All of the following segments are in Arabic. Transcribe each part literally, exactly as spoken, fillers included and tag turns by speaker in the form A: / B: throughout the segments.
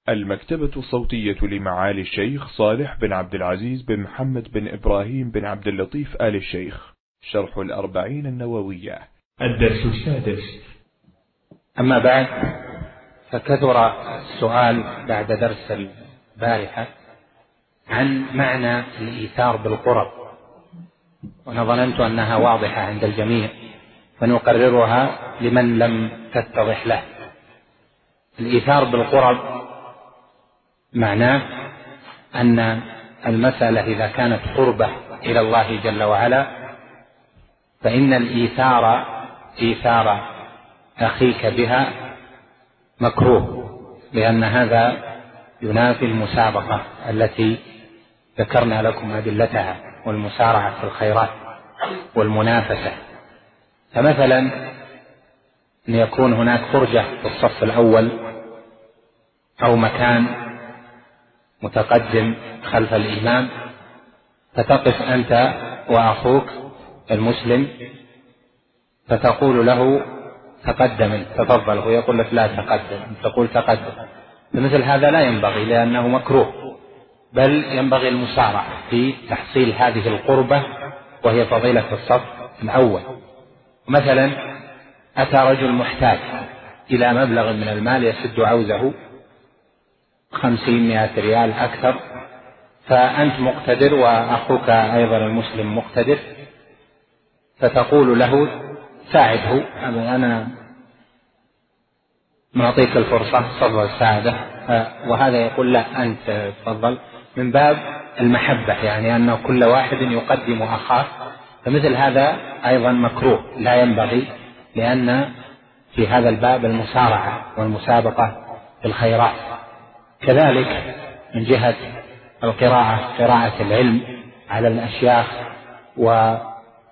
A: المكتبة الصوتية لمعالي الشيخ صالح بن عبد العزيز بن محمد بن إبراهيم بن عبد اللطيف آل الشيخ، شرح الأربعين النووية، الدرس السادس.
B: أما بعد، فكثر السؤال بعد درس البارحة عن معنى الإيثار بالقرب، وأنا ظننت أنها واضحة عند الجميع فنقررها لمن لم تتضح له. الإيثار بالقرب معناه أن المسألة إذا كانت قربة إلى الله جل وعلا فإن الإيثار إيثار أخيك بها مكروه، لأن هذا ينافي المسابقة التي ذكرنا لكم أدلتها والمسارعة في الخيرات والمنافسة. فمثلا أن يكون هناك فرجة في الصف الأول أو مكان متقدم خلف الإمام، فتقف أنت وأخوك المسلم فتقول له تقدم تفضل، ويقول لك لا تقدم، تقول تقدم. فمثل هذا لا ينبغي لأنه مكروه، بل ينبغي المسارعة في تحصيل هذه القربة وهي فضيلة الصف الأول. مثلا أتى رجل محتاج إلى مبلغ من المال يسد عوزه، خمسين مائة ريال أكثر، فأنت مقتدر وأخوك أيضا المسلم مقتدر، فتقول له ساعده، أنا معطيك الفرصة تفضل ساعده، وهذا يقول لا أنت تفضل، من باب المحبة، يعني أن كل واحد يقدم أخاه. فمثل هذا أيضا مكروه لا ينبغي، لأن في هذا الباب المسارعة والمسابقة في الخيرات. كذلك من جهة القراءة، قراءة العلم على الأشياخ وأخذ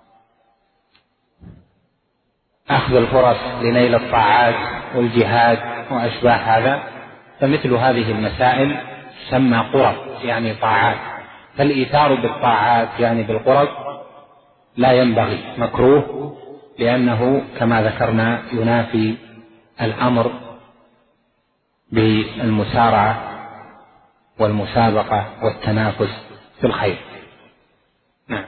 B: الفرص لنيل الطاعات والجهاد وأشباه هذا، فمثل هذه المسائل تسمى قرب، يعني طاعات. فالإيثار بالطاعات يعني بالقرب لا ينبغي، مكروه، لأنه كما ذكرنا ينافي الأمر بالمسارعة والمسابقة والتنافس في الخير. نعم.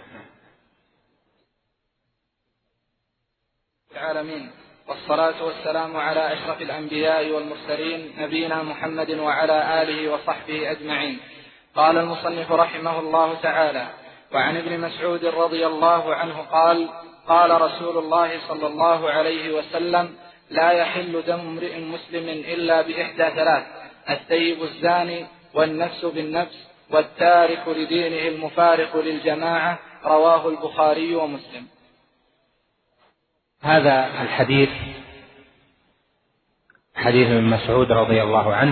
C: العالمين، والصلاة والسلام على أشرف الأنبياء والمرسلين نبينا محمد وعلى آله وصحبه أجمعين. قال المصنف رحمه الله تعالى: وعن ابن مسعود رضي الله عنه قال: قال رسول الله صلى الله عليه وسلم: لا يحل دم امرئ مسلم إلا بإحدى ثلاث: الثيب الزاني، والنفس بالنفس، والتارك لدينه المفارق للجماعة. رواه البخاري ومسلم.
B: هذا الحديث حديث ابن مسعود رضي الله عنه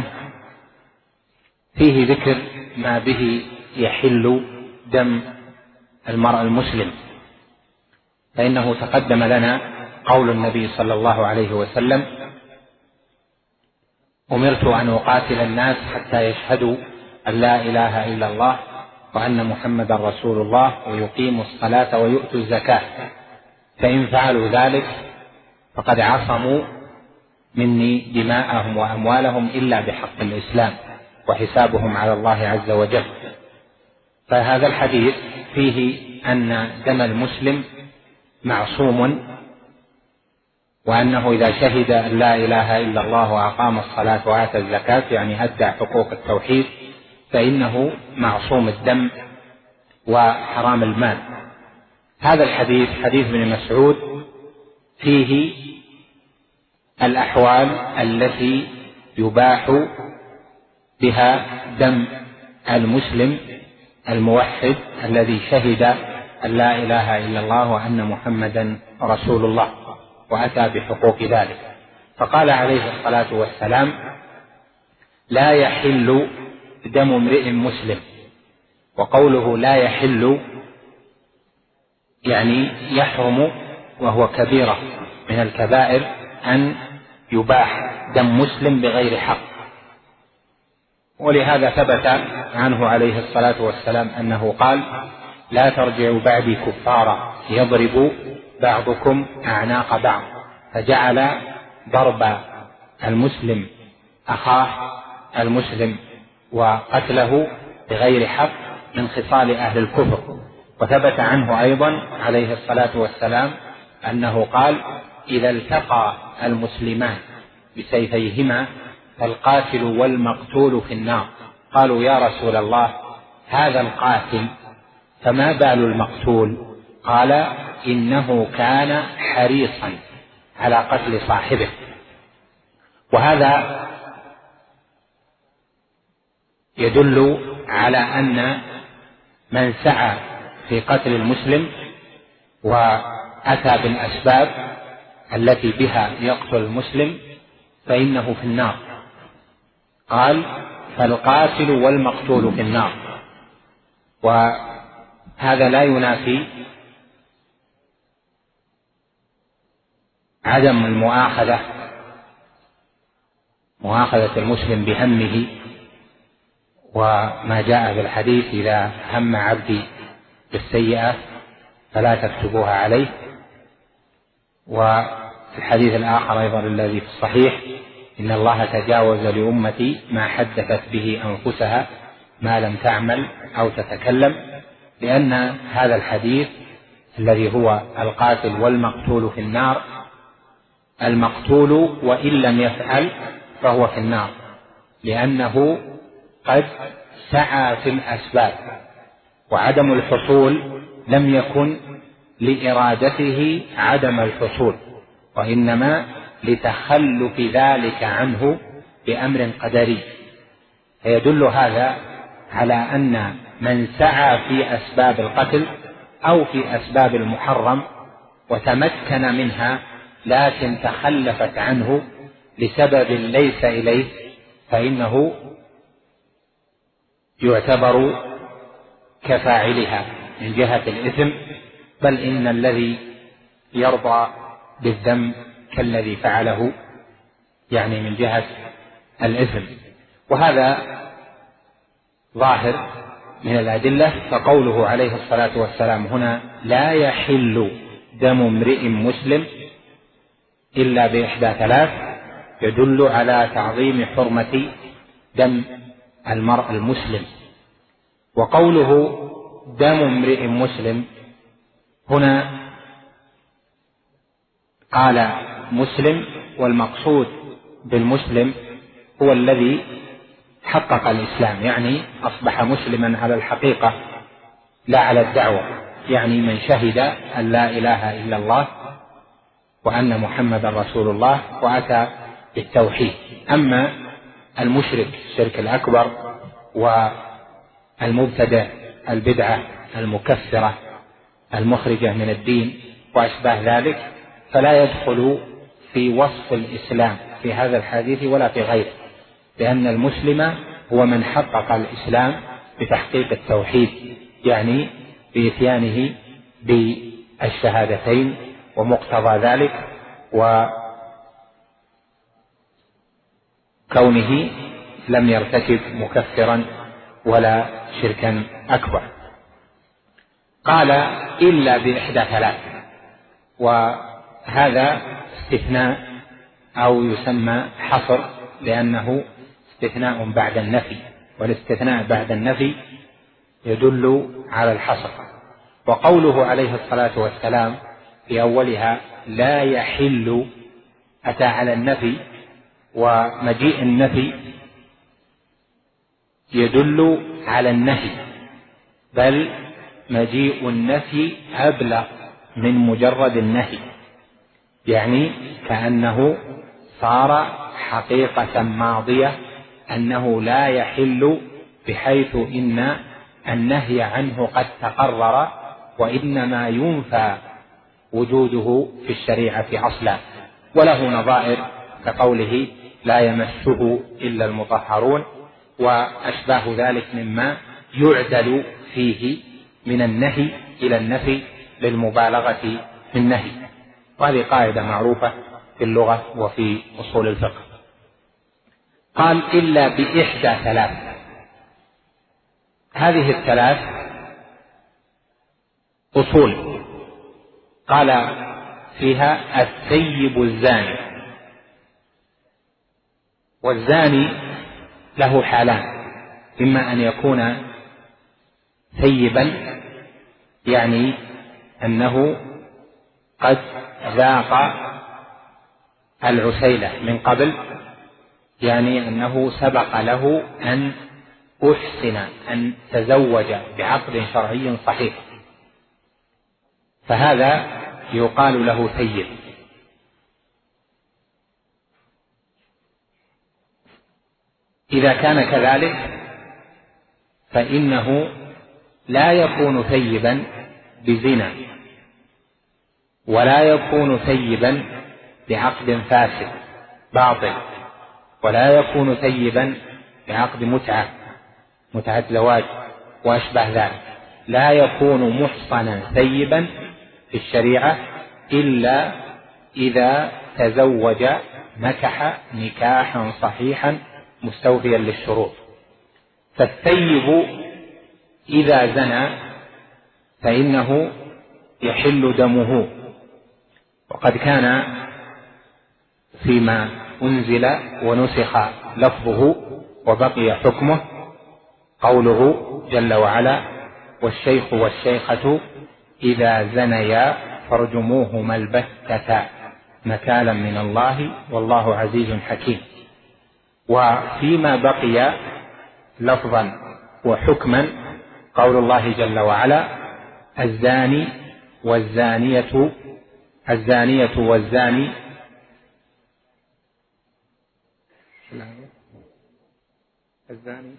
B: فيه ذكر ما به يحل دم المرء المسلم، فإنه تقدم لنا قول النبي صلى الله عليه وسلم: أمرت أن أقاتل الناس حتى يشهدوا أن لا إله إلا الله وأن محمدا رسول الله ويقيموا الصلاة ويؤتوا الزكاة، فإن فعلوا ذلك فقد عصموا مني دماءهم وأموالهم إلا بحق الإسلام وحسابهم على الله عز وجل. فهذا الحديث فيه أن دم المسلم معصوم، وأنه إذا شهد أن لا إله إلا الله وأقام الصلاة وآتى الزكاة، يعني أدى حقوق التوحيد، فإنه معصوم الدم وحرام المال. هذا الحديث حديث ابن مسعود فيه الأحوال التي يباح بها دم المسلم الموحد الذي شهد أن لا إله إلا الله وأن محمدا رسول الله وأتى بحقوق ذلك. فقال عليه الصلاة والسلام: لا يحل دم امرئ مسلم. وقوله لا يحل يعني يحرم، وهو كبيرة من الكبائر أن يباح دم مسلم بغير حق. ولهذا ثبت عنه عليه الصلاة والسلام أنه قال: لا ترجعوا بعدي كفارا يضرب بعضكم أعناق بعض. فجعل ضرب المسلم أخاه المسلم وقتله بغير حق من خصال أهل الكفر. وثبت عنه أيضا عليه الصلاة والسلام أنه قال: إذا التقى المسلمان بسيفيهما فالقاتل والمقتول في النار. قالوا: يا رسول الله، هذا القاتل فما بال المقتول؟ قال: إنه كان حريصا على قتل صاحبه. وهذا يدل على أن من سعى في قتل المسلم وأتى بالأسباب التي بها يقتل المسلم فإنه في النار. قال: فالقاتل والمقتول في النار. وهذا لا ينافي عدم المؤاخذة مؤاخذة المسلم بهمه، وما جاء في الحديث: إذا هم عبدي بالسيئة فلا تكتبوها عليه. وفي الحديث الآخر أيضا الذي في الصحيح: إن الله تجاوز لأمتي ما حدثت به أنفسها ما لم تعمل أو تتكلم. لأن هذا الحديث الذي هو القاتل والمقتول في النار، المقتول وإن لم يفعل فهو في النار، لأنه قد سعى في الأسباب، وعدم الحصول لم يكن لإرادته عدم الحصول، وإنما لتخلف ذلك عنه بأمر قدري. فيدل هذا على أن من سعى في أسباب القتل أو في أسباب المحرم وتمكن منها لكن تخلفت عنه لسبب ليس إليه، فإنه يعتبر كفاعلها من جهة الإثم، بل إن الذي يرضى بالذنب كالذي فعله، يعني من جهة الإثم. وهذا ظاهر من الأدلة. فقوله عليه الصلاة والسلام هنا: لا يحل دم امرئ مسلم إلا بإحدى ثلاث، يدل على تعظيم حرمة دم المرء المسلم. وقوله دم امرئ مسلم هنا قال مسلم، والمقصود بالمسلم هو الذي حقق الإسلام، يعني أصبح مسلما على الحقيقة لا على الدعوة، يعني من شهد أن لا إله إلا الله وأن محمد رسول الله وأتى بالتوحيد. أما المشرك الشرك الأكبر والمبتدع البدعة المكفرة المخرجة من الدين وأشباه ذلك فلا يدخل في وصف الإسلام في هذا الحديث ولا في غيره، لأن المسلم هو من حقق الإسلام بتحقيق التوحيد، يعني بإتيانه بالشهادتين ومقتضى ذلك، وكونه لم يرتكب مكفرا ولا شركا أكبر. قال: إلا بإحدى ثلاث، وهذا استثناء أو يسمى حصر، لأنه استثناء بعد النفي، والاستثناء بعد النفي يدل على الحصر. وقوله عليه الصلاة والسلام في أولها لا يحل أتى على النفي، ومجيء النفي يدل على النهي، بل مجيء النفي أبلغ من مجرد النهي، يعني كأنه صار حقيقة ماضية أنه لا يحل، بحيث إن النهي عنه قد تقرر، وإنما ينفى وجوده في الشريعة أصلا. وله نظائر كقوله لا يمسه إلا المطهرون وأشباه ذلك مما يعدل فيه من النهي إلى النفي للمبالغة في النهي. وهذه قاعدة معروفة في اللغة وفي أصول الفقه. قال: إلا بإحدى ثلاث. هذه الثلاث أصول قال فيها الثيب الزاني. والزاني له حالان: إما أن يكون ثيبا يعني أنه قد ذاق العسيلة من قبل، يعني أنه سبق له أن أحسن أن تزوج بعقد شرعي صحيح، فهذا يقال له ثيب. إذا كان كذلك فإنه لا يكون ثيبا بزنا، ولا يكون ثيبا بعقد فاسد باطل، ولا يكون ثيبا بعقد متعة متعة زواج وأشبه ذلك. لا يكون محصنا ثيبا في الشريعة إلا إذا تزوج نكح نكاحا صحيحا مستوفيا للشروط. فالثيب إذا زنى فإنه يحل دمه. وقد كان فيما أنزل ونسخ لفظه وبقي حكمه قوله جل وعلا: والشيخ والشيخة إذا زنيا فارجموهما البتة نكالا من الله والله عزيز حكيم. وفيما بقي لفظا وحكما قول الله جل وعلا: الزاني والزانية الزانية والزاني الزاني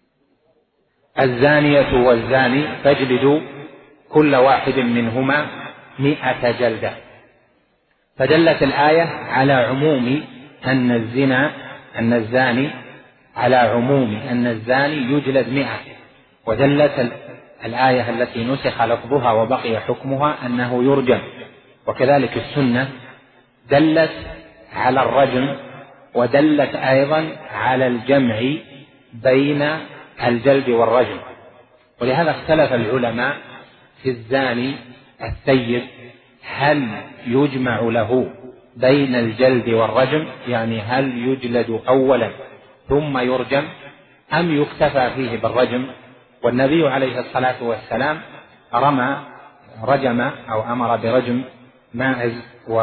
B: الزانية والزاني فاجلدوا كل واحد منهما مئة جلدة. فدلت الآية على عموم أن الزنا أن الزاني على عموم أن الزاني يجلد مئة، ودلت الآية التي نسخ لفظها وبقي حكمها أنه يرجم. وكذلك السنة دلت على الرجم، ودلت أيضا على الجمع بين الجلد والرجم. ولهذا اختلف العلماء في الزاني الثيب هل يجمع له بين الجلد والرجم، يعني هل يجلد أولا ثم يرجم أم يكتفى فيه بالرجم. والنبي عليه الصلاة والسلام رمى رجم أو أمر برجم ماعز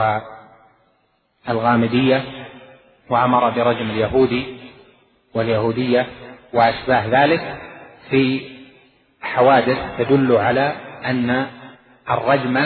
B: والغامدية، وأمر برجم اليهودي واليهودية وأشباه ذلك في حوادث تدل على أن الرجم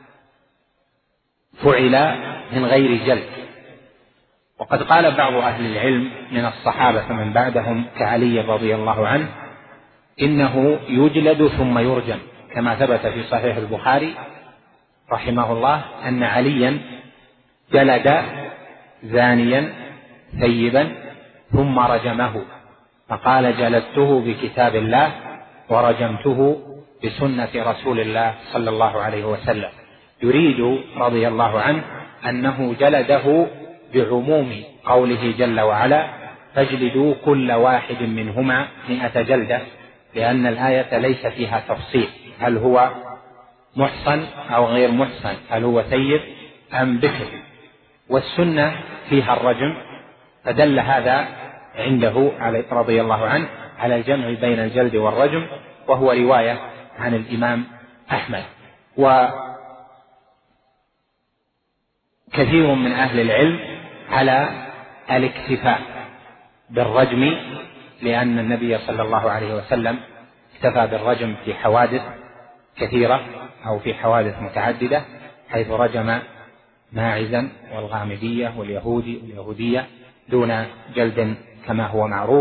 B: فعل من غير جلد. وقد قال بعض أهل العلم من الصحابة من بعدهم كعلي رضي الله عنه إنه يجلد ثم يرجم، كما ثبت في صحيح البخاري رحمه الله أن عليا جلد زانيا ثيبا ثم رجمه، فقال: جلدته بكتاب الله ورجمته بسنة رسول الله صلى الله عليه وسلم. يريد رضي الله عنه أنه جلده بعموم قوله جل وعلا: فاجلدوا كل واحد منهما مئة جلدة، لأن الآية ليس فيها تفصيل هل هو محصن أو غير محصن، هل هو ثيب أم بكر. والسنة فيها الرجم، فدل هذا عنده رضي الله عنه على الجمع بين الجلد والرجم، وهو رواية عن الإمام أحمد. وكثير من أهل العلم على الاكتفاء بالرجم، لأن النبي صلى الله عليه وسلم اكتفى بالرجم في حوادث كثيرة أو في حوادث متعددة، حيث رجم ماعزا والغامدية واليهودي واليهودية دون جلد كما هو معروف.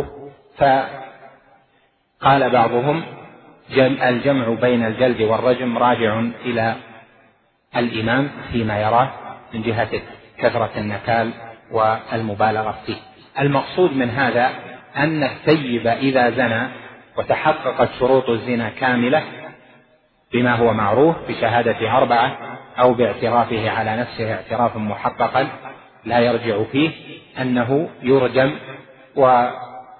B: فقال بعضهم: الجمع بين الجلد والرجم راجع إلى الإمام فيما يراه من جهة كثرة النكال والمبالغة فيه. المقصود من هذا أن الثيب إذا زنى وتحققت شروط الزنا كاملة بما هو معروف بشهادة أربعة أو باعترافه على نفسه اعترافا محققا لا يرجع فيه، أنه يرجم وذلك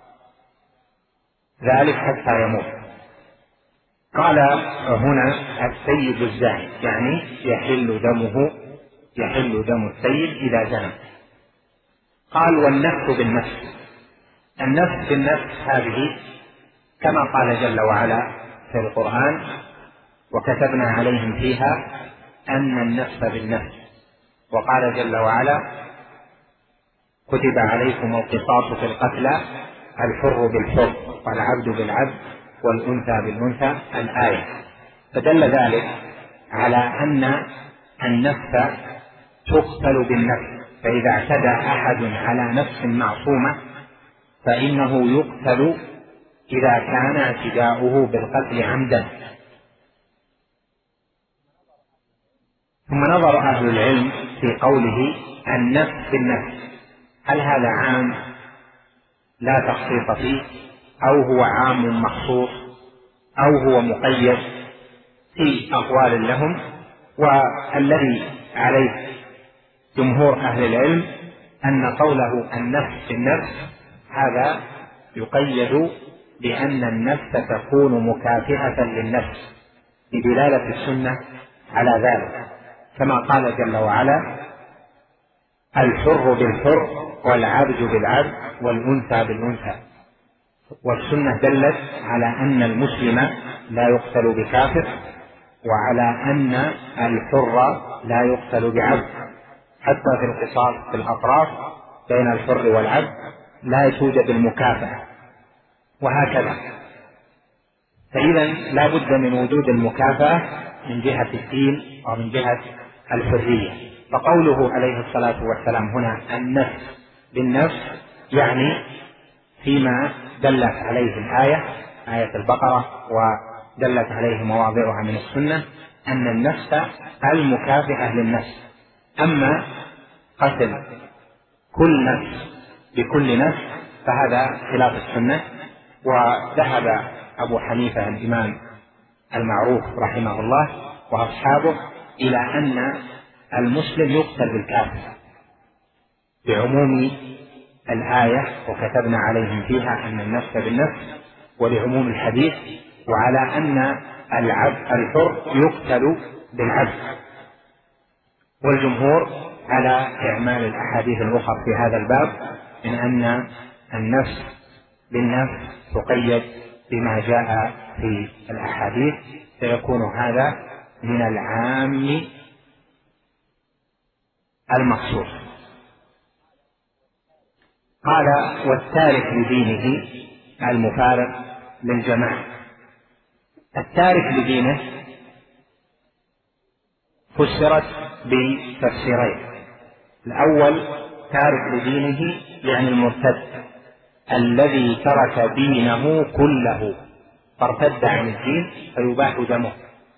B: حتى يموت. قال هنا: الثيب الزاني، يعني يحل دمه يحل دم الثيب إذا زنى. قال: والنفس بالنفس، النفس بالنفس هذه كما قال جل وعلا في القرآن: وكتبنا عليهم فيها أن النفس بالنفس. وقال جل وعلا: كتب عليكم القصاص في القتلى الحر بالحر والعبد بالعبد والأنثى بالأنثى الآية. فدل ذلك على أن النفس تقتل بالنفس، فإذا اعتدى أحد على نفس معصومة فإنه يقتل إذا كان اعتداؤه بالقتل عمدا. ثم نظر أهل العلم في قوله النفس بالنفس، هل هذا عام لا تخصيص فيه، أو هو عام مخصوص، أو هو مقيد؟ في أقوال لهم، والذي عليه جمهور أهل العلم أن قوله النفس بالنفس هذا يقيد بأن النفس تكون مكافئة للنفس، بدلالة السنة على ذلك، كما قال جل وعلا: الحر بالحر والعبد بالعبد والأنثى بالأنثى. والسنة دلت على أن المسلم لا يقتل بكافر، وعلى أن الحر لا يقتل بعبد، حتى في القصاص في الأطراف بين الحر والعبد لا توجد المكافأة، وهكذا. فإذا لا بد من وجود المكافأة من جهة الدين ومن جهة الحرية. فقوله عليه الصلاة والسلام هنا النفس بالنفس يعني فيما دلت عليه الآية، آية البقرة، ودلت عليه مواضعها من السنة، أن النفس المكافئة للنفس. أما قتل كل نفس بكل نفس فهذا خلاف السنة. وذهب أبو حنيفة الإمام المعروف رحمه الله وأصحابه إلى أن المسلم يقتل بالكافر بعموم الآية وكتبنا عليهم فيها أن النفس بالنفس، ولعموم الحديث، وعلى أن العبد الحر يقتل بالعبد. والجمهور على إعمال الأحاديث الأخرى في هذا الباب من أن النفس بالنفس تقيد بما جاء في الأحاديث، فيكون هذا من العام المخصوص. قال: والتارك لدينه المفارق للجماعة. التارك لدينه فسرت بتفسيرين: الأول تارك لدينه يعني المرتد الذي ترك دينه كله فارتد عن الدين فيباح دمه.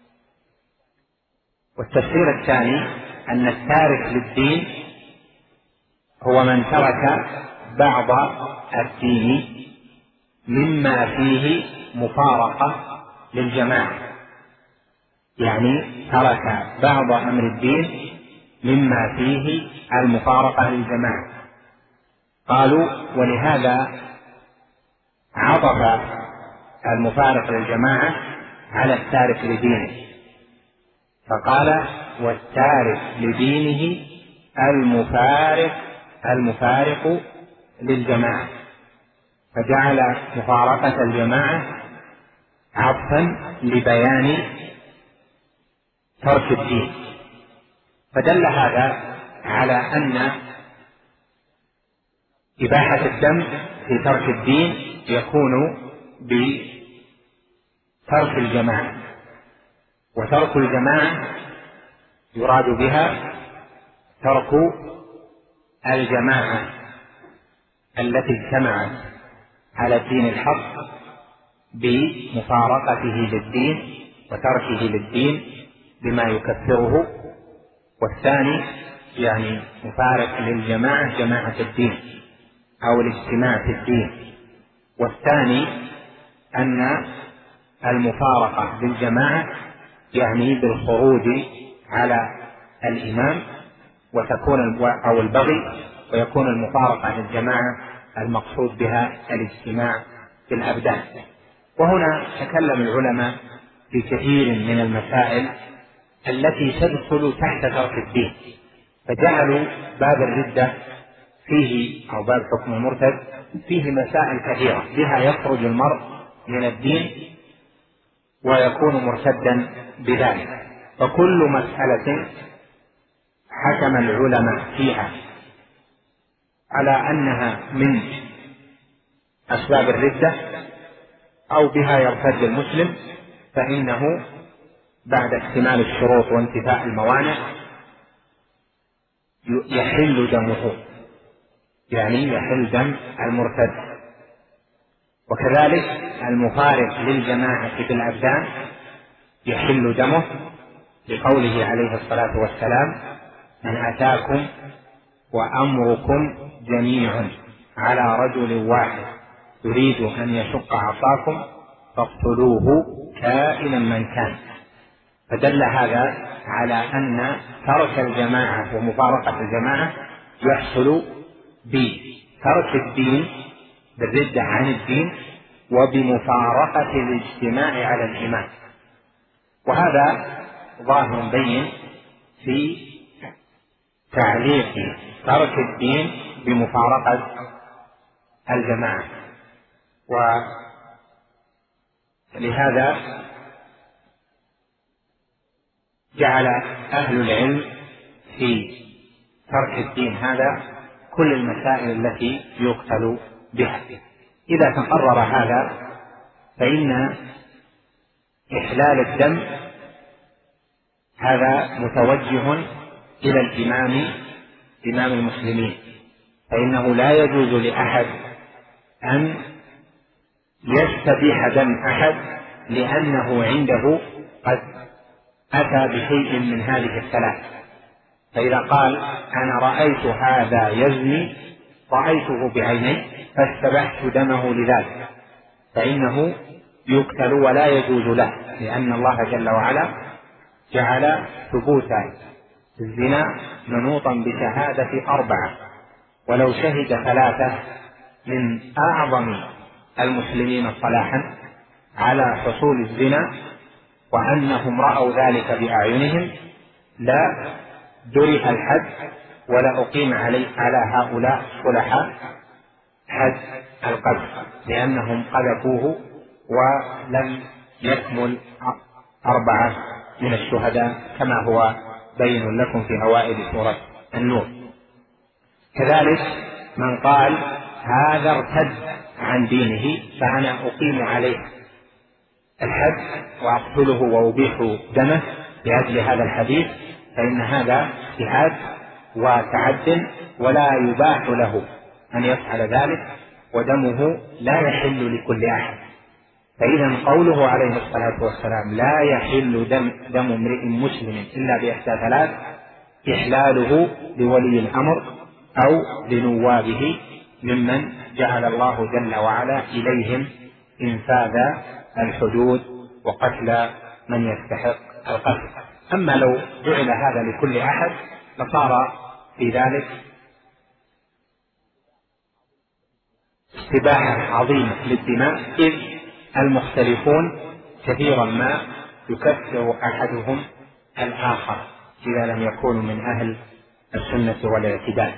B: والتفسير الثاني أن التارك للدين هو من ترك بعض الدين مما فيه مفارقة للجماعة، يعني ترك بعض أمر الدين مما فيه المفارقة للجماعة. قالوا: ولهذا عطف المفارق للجماعة على التارك لدينه، فقال: والتارك لدينه المفارق المفارق للجماعة، فجعل مفارقة الجماعة عطفا لبيان ترك الدين. فدل هذا على أن إباحة الدم في ترك الدين يكون بترك الجماعة، وترك الجماعة يراد بها ترك الجماعة التي اجتمعت على الدين الحق بمفارقته للدين وتركه للدين بما يكفره. والثاني يعني مفارق للجماعة جماعة الدين أو الاجتماع في الدين. والثاني أن المفارقة للجماعة يعني بالخروج على الإمام وتكون أو البغي، ويكون المفارقة للجماعة المقصود بها الاجتماع في الأبدان. وهنا تكلم العلماء في كثير من المسائل التي تدخل تحت ترك الدين، فجعلوا باب الردة فيه أو باب حكم المرتد فيه مسائل كثيرة بها يخرج المرء من الدين ويكون مرتدا بذلك، فكل مسألة حكم العلماء فيها على أنها من أسباب الردة أو بها يرتد المسلم فإنه بعد اكتمال الشروط وانتفاء الموانع يحل دمه، يعني يحل دم المرتد. وكذلك المفارق للجماعة في الأبدان يحل دمه لقوله عليه الصلاة والسلام: من أتاكم وأمركم جميع على رجل واحد يريد أن يشق عصاكم فاقتلوه كائنا من كان. فدل هذا على أن ترك الجماعة ومفارقة الجماعة يحصل بترك الدين بالردة عن الدين وبمفارقة الاجتماع على الإيمان، وهذا ظاهر بين في تعليق ترك الدين بمفارقة الجماعة. ولهذا جعل أهل العلم في ترك الدين هذا كل المسائل التي يقتل بها. إذا تقرر هذا فإن إحلال الدم هذا متوجه إلى الإمام إمام المسلمين، فإنه لا يجوز لأحد أن يستبيح دم أحد لأنه عنده قد أتى بشيء من هذه الثلاث. فإذا قال: أنا رأيت هذا يزني، رأيته بعيني فاستبحت دمه لذلك، فإنه يقتل ولا يجوز له، لأن الله جل وعلا جعل ثبوت الزنا منوطا بشهادة أربعة، ولو شهد ثلاثة من أعظم المسلمين صلاحا على حصول الزنا وأنهم رأوا ذلك بأعينهم لا درئ الحد ولا أقيم عليه على هؤلاء الصلحاء حد القذف، لأنهم قذفوه ولم يكمل أربعة من الشهداء كما هو بين لكم في أوائل سورة النور. كذلك من قال: هذا ارتد عن دينه فأنا أقيم عليه الحد وأقتله وأبيح دمه لأجل هذا الحديث، فإن هذا اجتهاد وتعد ولا يباح له أن يفعل ذلك، ودمه لا يحل لكل أحد. فإذا قوله عليه الصلاة والسلام: لا يحل دم, دم امرئ مسلم إلا بإحدى ثلاث، إحلاله لولي الأمر أو لنوابه ممن جعل الله جل وعلا إليهم إنفاذ الحدود وقتل من يستحق القتل. أما لو جعل هذا لكل أحد لصار في ذلك استباحة عظيمة للدماء، إذ المختلفون كثيرا ما يكفر أحدهم الآخر إذا لم يكونوا من أهل السنة والاعتدال.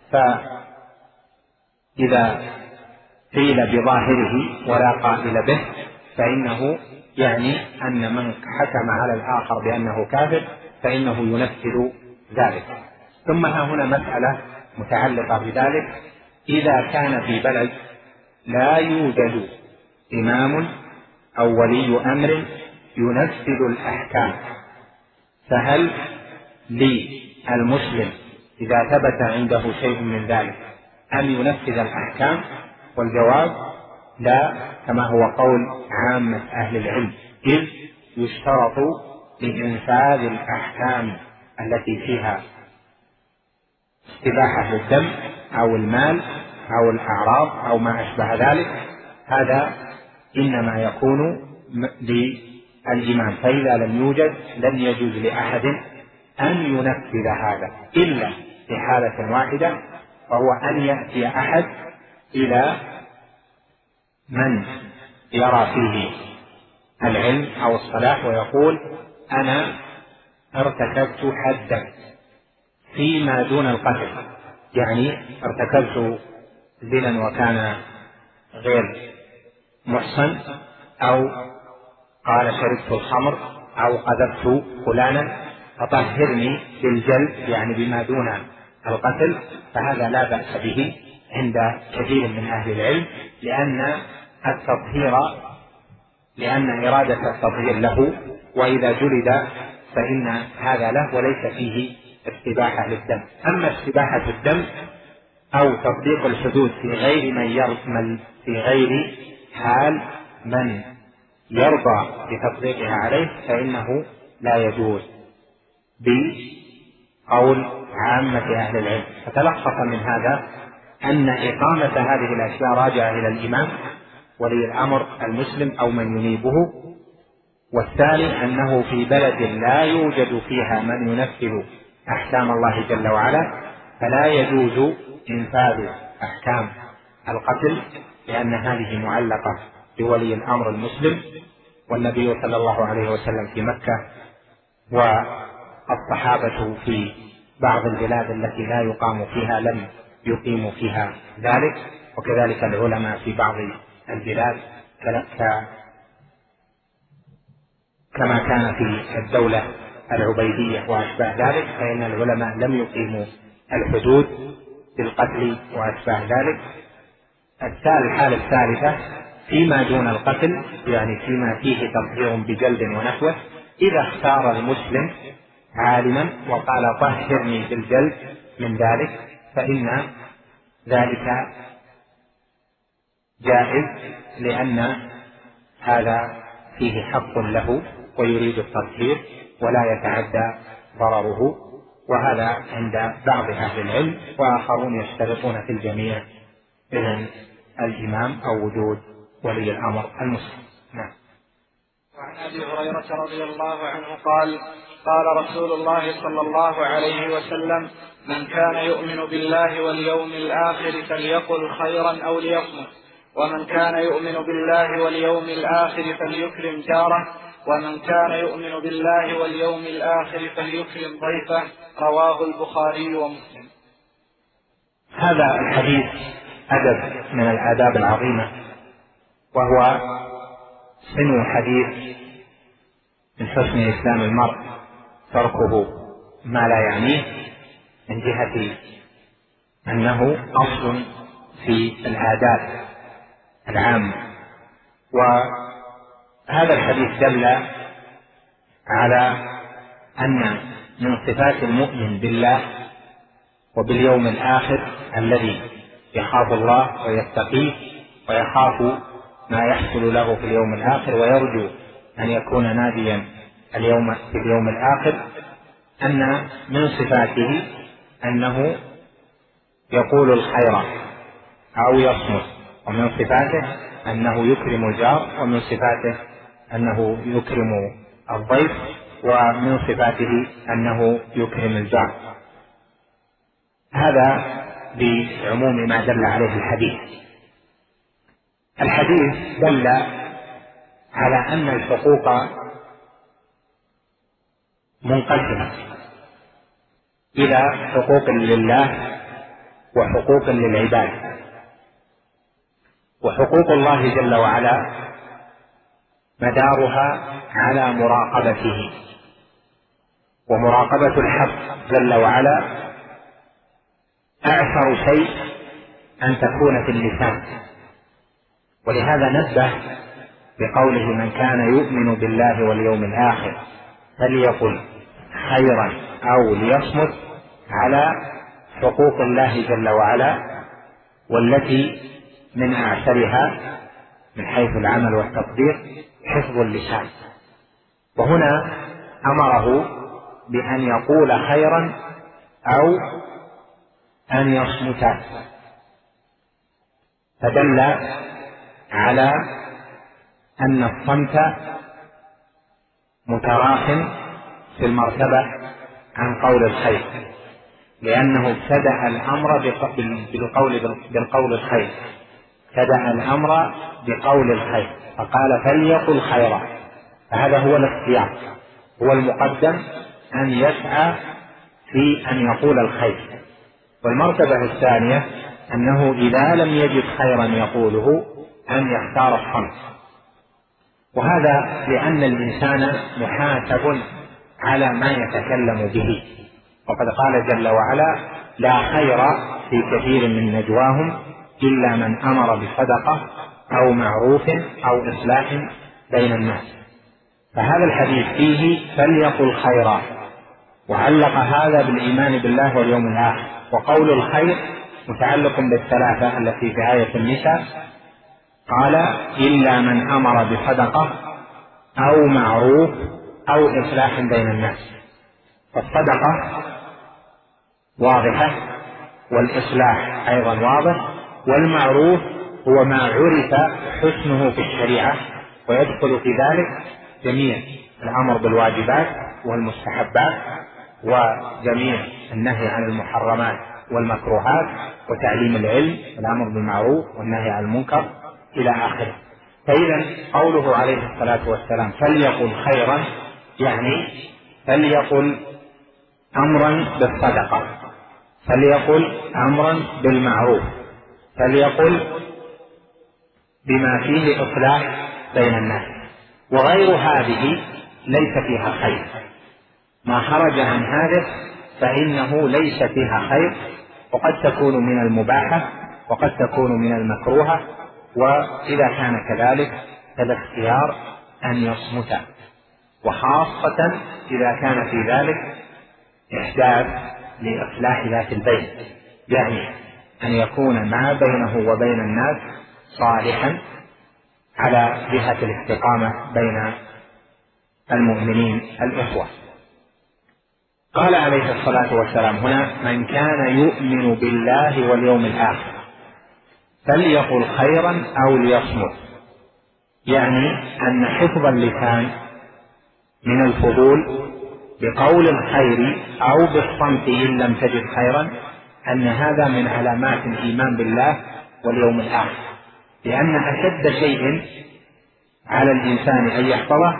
B: فإذا قيل بظاهره ولا قائل به فإنه يعني أن من حكم على الآخر بأنه كافر فإنه ينفذ ذلك. ثم ها هنا مسألة متعلقة بذلك: إذا كان في بلد لا يوجد إمام أو ولي أمر ينفذ الأحكام، فهل للمسلم إذا ثبت عنده شيء من ذلك أن ينفذ الأحكام؟ والجواب: لا، كما هو قول عامة أهل العلم، إذ يشترط لإنفاذ الأحكام التي فيها استباحة للدم أو المال أو الأعراض أو ما أشبه ذلك، هذا إنما يكون للإمام، فإذا لم يوجد لن يجوز لأحد أن ينفذ هذا إلا في حالة واحدة، وهو أن يأتي أحد إلى من يرى فيه العلم أو الصلاح ويقول: أنا ارتكبت حدا فيما دون القتل، يعني ارتكبت زنا وكان غير محصن، أو قال شربت الخمر أو قذفت فلانا فطهرني بالجلد يعني بما دون القتل، فهذا لا بأس به عند كثير من أهل العلم، لأن التطهير لأن إرادة التطهير له، وإذا جلد فإن هذا له وليس فيه استباحة للدم. أما استباحة الدم أو تطبيق الحدود في غير من يرمل في غير حال من يرضى بتطبيقها عليه فإنه لا يجوز بقول عامة أهل العلم. فتلخص من هذا أن إقامة هذه الأشياء راجعة إلى الإمام ولي الأمر المسلم أو من ينيبه. والثاني أنه في بلد لا يوجد فيها من ينفذ أحكام الله جل وعلا فلا يجوز إنفاذ أحكام القتل، لأن هذه معلقة بولي الأمر المسلم، والنبي صلى الله عليه وسلم في مكة والصحابة في بعض البلاد التي لا يقام فيها لم يقيموا فيها ذلك، وكذلك العلماء في بعض البلاد كما كان في الدولة العبيدية وأشباه ذلك، فإن العلماء لم يقيموا الحدود بالقتل وأشباه ذلك. الحالة الثالثة فيما دون القتل، يعني فيما فيه تطهير بجلد ونحوه، إذا اختار المسلم عالما وقال طهرني بالجلد من ذلك فإن ذلك جائز، لأن هذا فيه حق له ويريد التطهير ولا يتعدى ضرره، وهذا عند بعض أهل العلم، وآخرون يشترطون في الجميع إذن الإمام أو وجود ولي الأمر المسلم. نعم.
C: وعن أبي هريرة رضي الله عنه قال: قال رسول الله صلى الله عليه وسلم: من كان يؤمن بالله واليوم الآخر فليقل خيرا أو ليصمت، ومن كان يؤمن بالله واليوم الآخر فليكرم جاره، ومن كان يؤمن بالله واليوم الآخر فليكرم ضيفه. رواه البخاري ومسلم.
B: هذا الحديث أدب من الآداب العظيمة، وهو سنو الحديث من حسن إسلام المرء تركه ما لا يعنيه، من جهة أنه أصل في الآداب العامة. وهذا الحديث دل على أن من صفات المؤمن بالله وباليوم الآخر الذي يخاف الله ويتقيه ويخاف ما يحصل له في اليوم الآخر ويرجو أن يكون ناديا اليوم في اليوم الآخر، أن من صفاته أنه يقول الخير أو يصمت، ومن صفاته أنه يكرم الجار، ومن صفاته أنه يكرم الضيف، ومن صفاته أنه يكرم الجار. هذا بعموم ما دل عليه الحديث. الحديث دل على أن الحقوق منقسمة إلى حقوق لله وحقوق للعباد. وحقوق الله جل وعلا مدارها على مراقبته، ومراقبة الحق جل وعلا أعثر شيء أن تكون في اللسان، ولهذا نبه بقوله: من كان يؤمن بالله واليوم الآخر فليقل خيرا أو ليصمت، على حقوق الله جل وعلا، والتي من أعثرها من حيث العمل والتطبيق حفظ اللسان. وهنا أمره بأن يقول خيرا أو أن يصمت، فدل على أن الصمت متراخٍ في المرتبة عن قول الخير، لأنه ابتدأ الأمر بالقول بالقول الخير، ابتدأ الأمر بقول الخير فقال فليقل خيرا، فهذا هو الاختيار، هو المقدم أن يسعى في أن يقول الخير. والمرتبة الثانية أنه إذا لم يجد خيرا يقوله أن يختار الصمت، وهذا لأن الإنسان محاسب على ما يتكلم به، وقد قال جل وعلا: لا خير في كثير من نجواهم إلا من أمر بصدقة أو معروف أو إصلاح بين الناس. فهذا الحديث فيه فليقل خيرا، وعلق هذا بالإيمان بالله واليوم الآخر، وقول الخير متعلق بالثلاثة التي في آية النساء، قال: إلا من أمر بصدقة أو معروف أو إصلاح بين الناس. فالصدقة واضحة، والإصلاح أيضا واضح، والمعروف هو ما عرف حسنه في الشريعة، ويدخل في ذلك جميع الأمر بالواجبات والمستحبات، وجميع النهي عن المحرمات والمكروهات، وتعليم العلم، الأمر بالمعروف والنهي عن المنكر إلى آخره. فإذا قوله عليه الصلاة والسلام فليقل خيرا، يعني فليقل أمرا بالصدقة، فليقل أمرا بالمعروف، فليقل بما فيه إصلاح بين الناس، وغير هذه ليس فيها خير. ما خرج عن هذا فإنه ليس فيها خير، وقد تكون من المباحة وقد تكون من المكروهة، وإذا كان كذلك فالاختيار أن يصمت، وخاصة إذا كان في ذلك إحداث لإصلاح ذات البين، يعني أن يكون ما بينه وبين الناس صالحا على جهة الاستقامة بين المؤمنين الإخوة. قال عليه الصلاة والسلام هنا: من كان يؤمن بالله واليوم الآخر فليقل خيرا أو ليصمت، يعني أن حفظ اللسان من الفضول بقول الخير أو بالصمت إن لم تجد خيرا، أن هذا من علامات الإيمان بالله واليوم الآخر، لأن أشد شيء على الإنسان أن يحفظه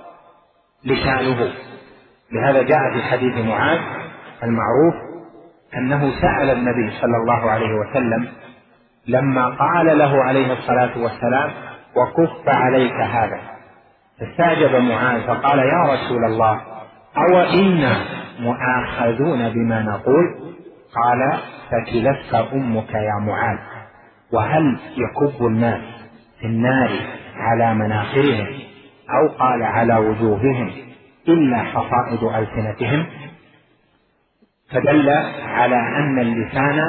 B: لسانه. لهذا جاء في حديث معاذ المعروف أنه سأل النبي صلى الله عليه وسلم لما قال له عليه الصلاة والسلام: وكف عليك هذا، فاستعجب معاذ فقال: يا رسول الله، أو إنا مؤاخذون بما نقول؟ قال: فكلتك أمك يا معاذ، وهل يكب الناس في النار على مناخرهم أو قال على وجوههم إلا حصائد ألسنتهم؟ فدل على أن اللسان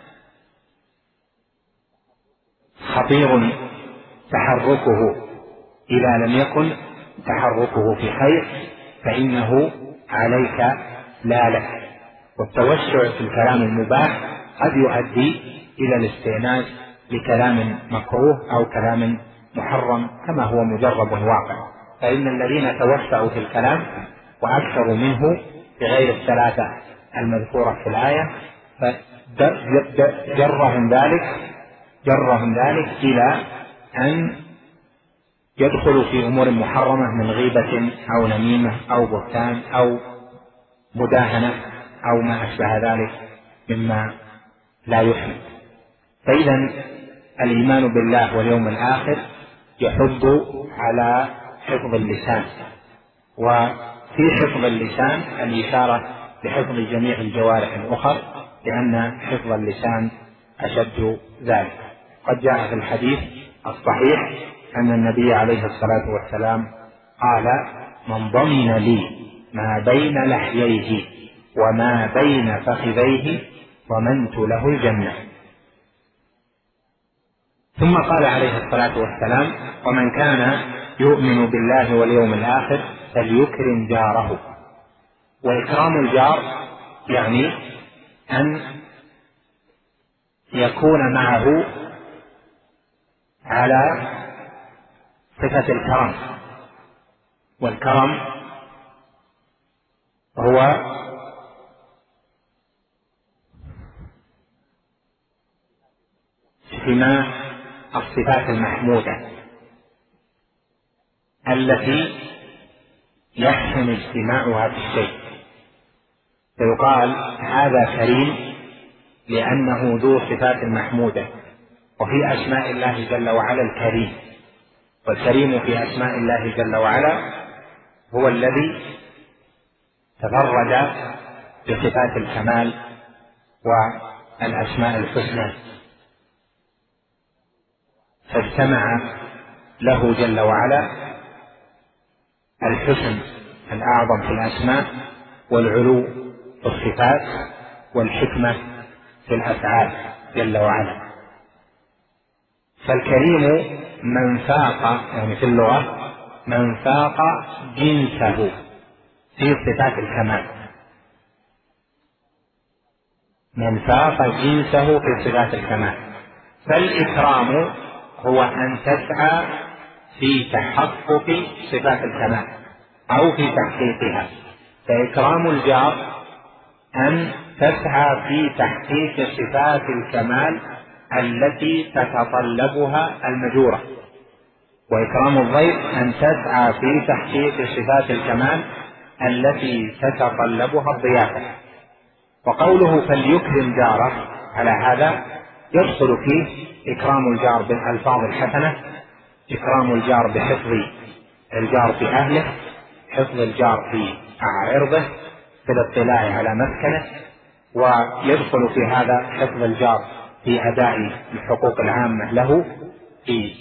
B: خطير تحركه، إذا لم يكن تحركه في خير فإنه عليك لا لك. والتوسع في الكلام المباح قد يؤدي إلى الاستئناس لكلام مكروه أو كلام محرم كما هو مجرب واقع. فإن الذين توسعوا في الكلام وأكثروا منه بغير الثلاثة المذكورة في الآية فجرهم ذلك جرهم ذلك إلى أن يدخلوا في أمور محرمة من غيبة أو نميمة أو بهتان أو مداهنة أو ما أشبه ذلك مما لا يحمد. فإذا الإيمان بالله واليوم الآخر يحض على حفظ اللسان، وفي حفظ اللسان الإشارة لحفظ جميع الجوارح الأخرى، لأن حفظ اللسان أشد ذلك. قد جاء في الحديث الصحيح أن النبي عليه الصلاة والسلام قال: من ضمن لي ما بين لحييه وما بين فخذيه ضمنت له الجنة. ثم قال عليه الصلاة والسلام: ومن كان يؤمن بالله واليوم الآخر فليكرم جاره. وإكرام الجار يعني أن يكون معه على صفة الكرم، والكرم هو اجتماع الصفات المحمودة التي يحسن اجتماعها في الشيء، فيقال هذا كريم لأنه ذو صفات محمودة. وفي أسماء الله جل وعلا الكريم، والكريم في أسماء الله جل وعلا هو الذي تفرد بصفات الكمال والأسماء الحسنى، فاجتمع له جل وعلا الحسن الأعظم في الأسماء، والعلو في الصفات، والحكمة في الأفعال جل وعلا. فالكريم من فاق، يعني في اللغة من فاق جنسه في صفات الكمال، من فاق جنسه في صفات الكمال. فالإكرام هو أن تسعى في تحقق صفات الكمال أو في تحقيقها. فإكرام الجار أن تسعى في تحقيق صفات الكمال التي تتطلبها المجورة، وإكرام الضيف أن تسعى في تحقيق صفات الكمال التي تتطلبها الضيافة. وقوله فليكرم جاره على هذا يدخل فيه إكرام الجار بالألفاظ الحسنة، إكرام الجار بحفظ الجار في أهله، حفظ الجار في عرضه، في الاطلاع على مسكنه، ويدخل في هذا حفظ الجار في أداء الحقوق العامة له في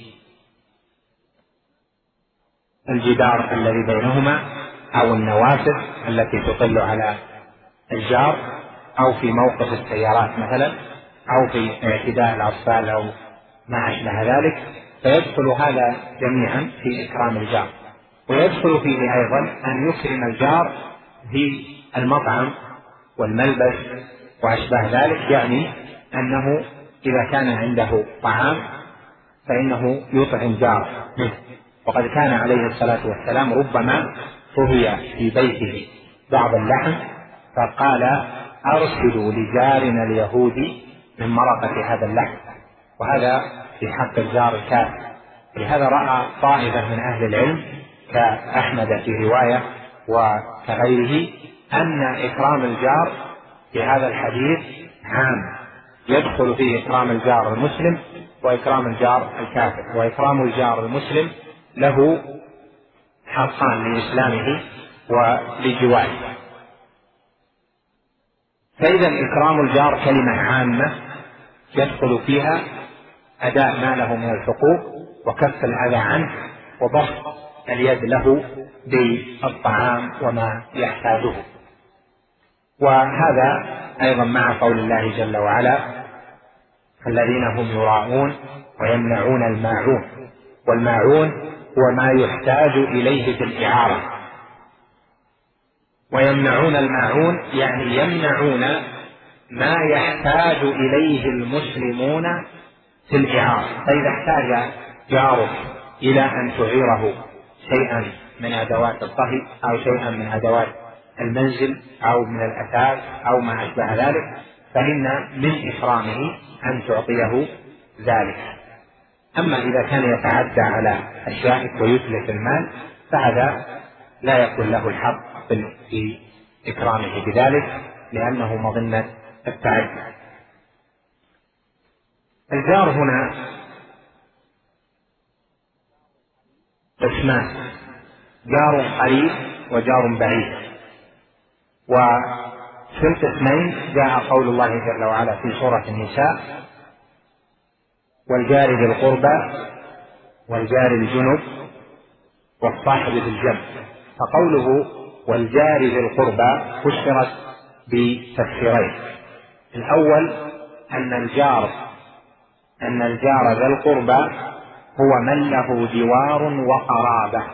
B: الجدار الذي بينهما، أو النوافذ التي تطل على الجار، أو في موقف السيارات مثلا، أو في اعتداء الأطفال أو ما أشبه ذلك. فيدخل هذا جميعا في إكرام الجار. ويدخل فيه أيضا أن يكرم الجار في المطعم والملبس وأشبه ذلك، يعني أنه إذا كان عنده طعام فإنه يطعم جاره منه. وقد كان عليه الصلاة والسلام ربما طهي في بيته بعض اللحم فقال أرسلوا لجارنا اليهودي من مرقة هذا اللحم، وهذا في حق الجار الكافر. لهذا رأى طائفة من أهل العلم كأحمد في رواية وكغيره أن إكرام الجار في هذا الحديث عام، يدخل فيه إكرام الجار المسلم وإكرام الجار الكافر. وإكرام الجار المسلم له حقان لإسلامه ولجواره. فإذا إكرام الجار كلمة عامة يدخل فيها أداء ما له من الحقوق وكف الأذى عنه وبسط اليد له بالطعام وما يحتاجه. وهذا أيضا مع قول الله جل وعلا الذين هم يراءون ويمنعون الماعون. والماعون هو ما يحتاج إليه في الإعارة. ويمنعون الماعون يعني يمنعون ما يحتاج إليه المسلمون في الإعارة. فإذا احتاج جارك إلى أن تعيره شيئا من أدوات الطهي أو شيئا من أدوات المنزل أو من الأثاث أو ما أشبه ذلك، فإن من إكرامه أن تعطيه ذلك. أما إذا كان يتعدى على أشيائك ويتلف المال فهذا لا يكون له الحق في إكرامه بذلك، لأنه مظنة التعدي. الجار هنا قسمان: جار قريب وجار بعيد. وفي القسمين جاء قول الله جل وعلا في سورة النساء: والجار ذي القربى والجار الجنب والصاحب بالجنب. فقوله والجار ذي القربى فسرت بتفسيرين: الأول أن الجار أن الجار ذا القربى هو من له جوار وقرابة،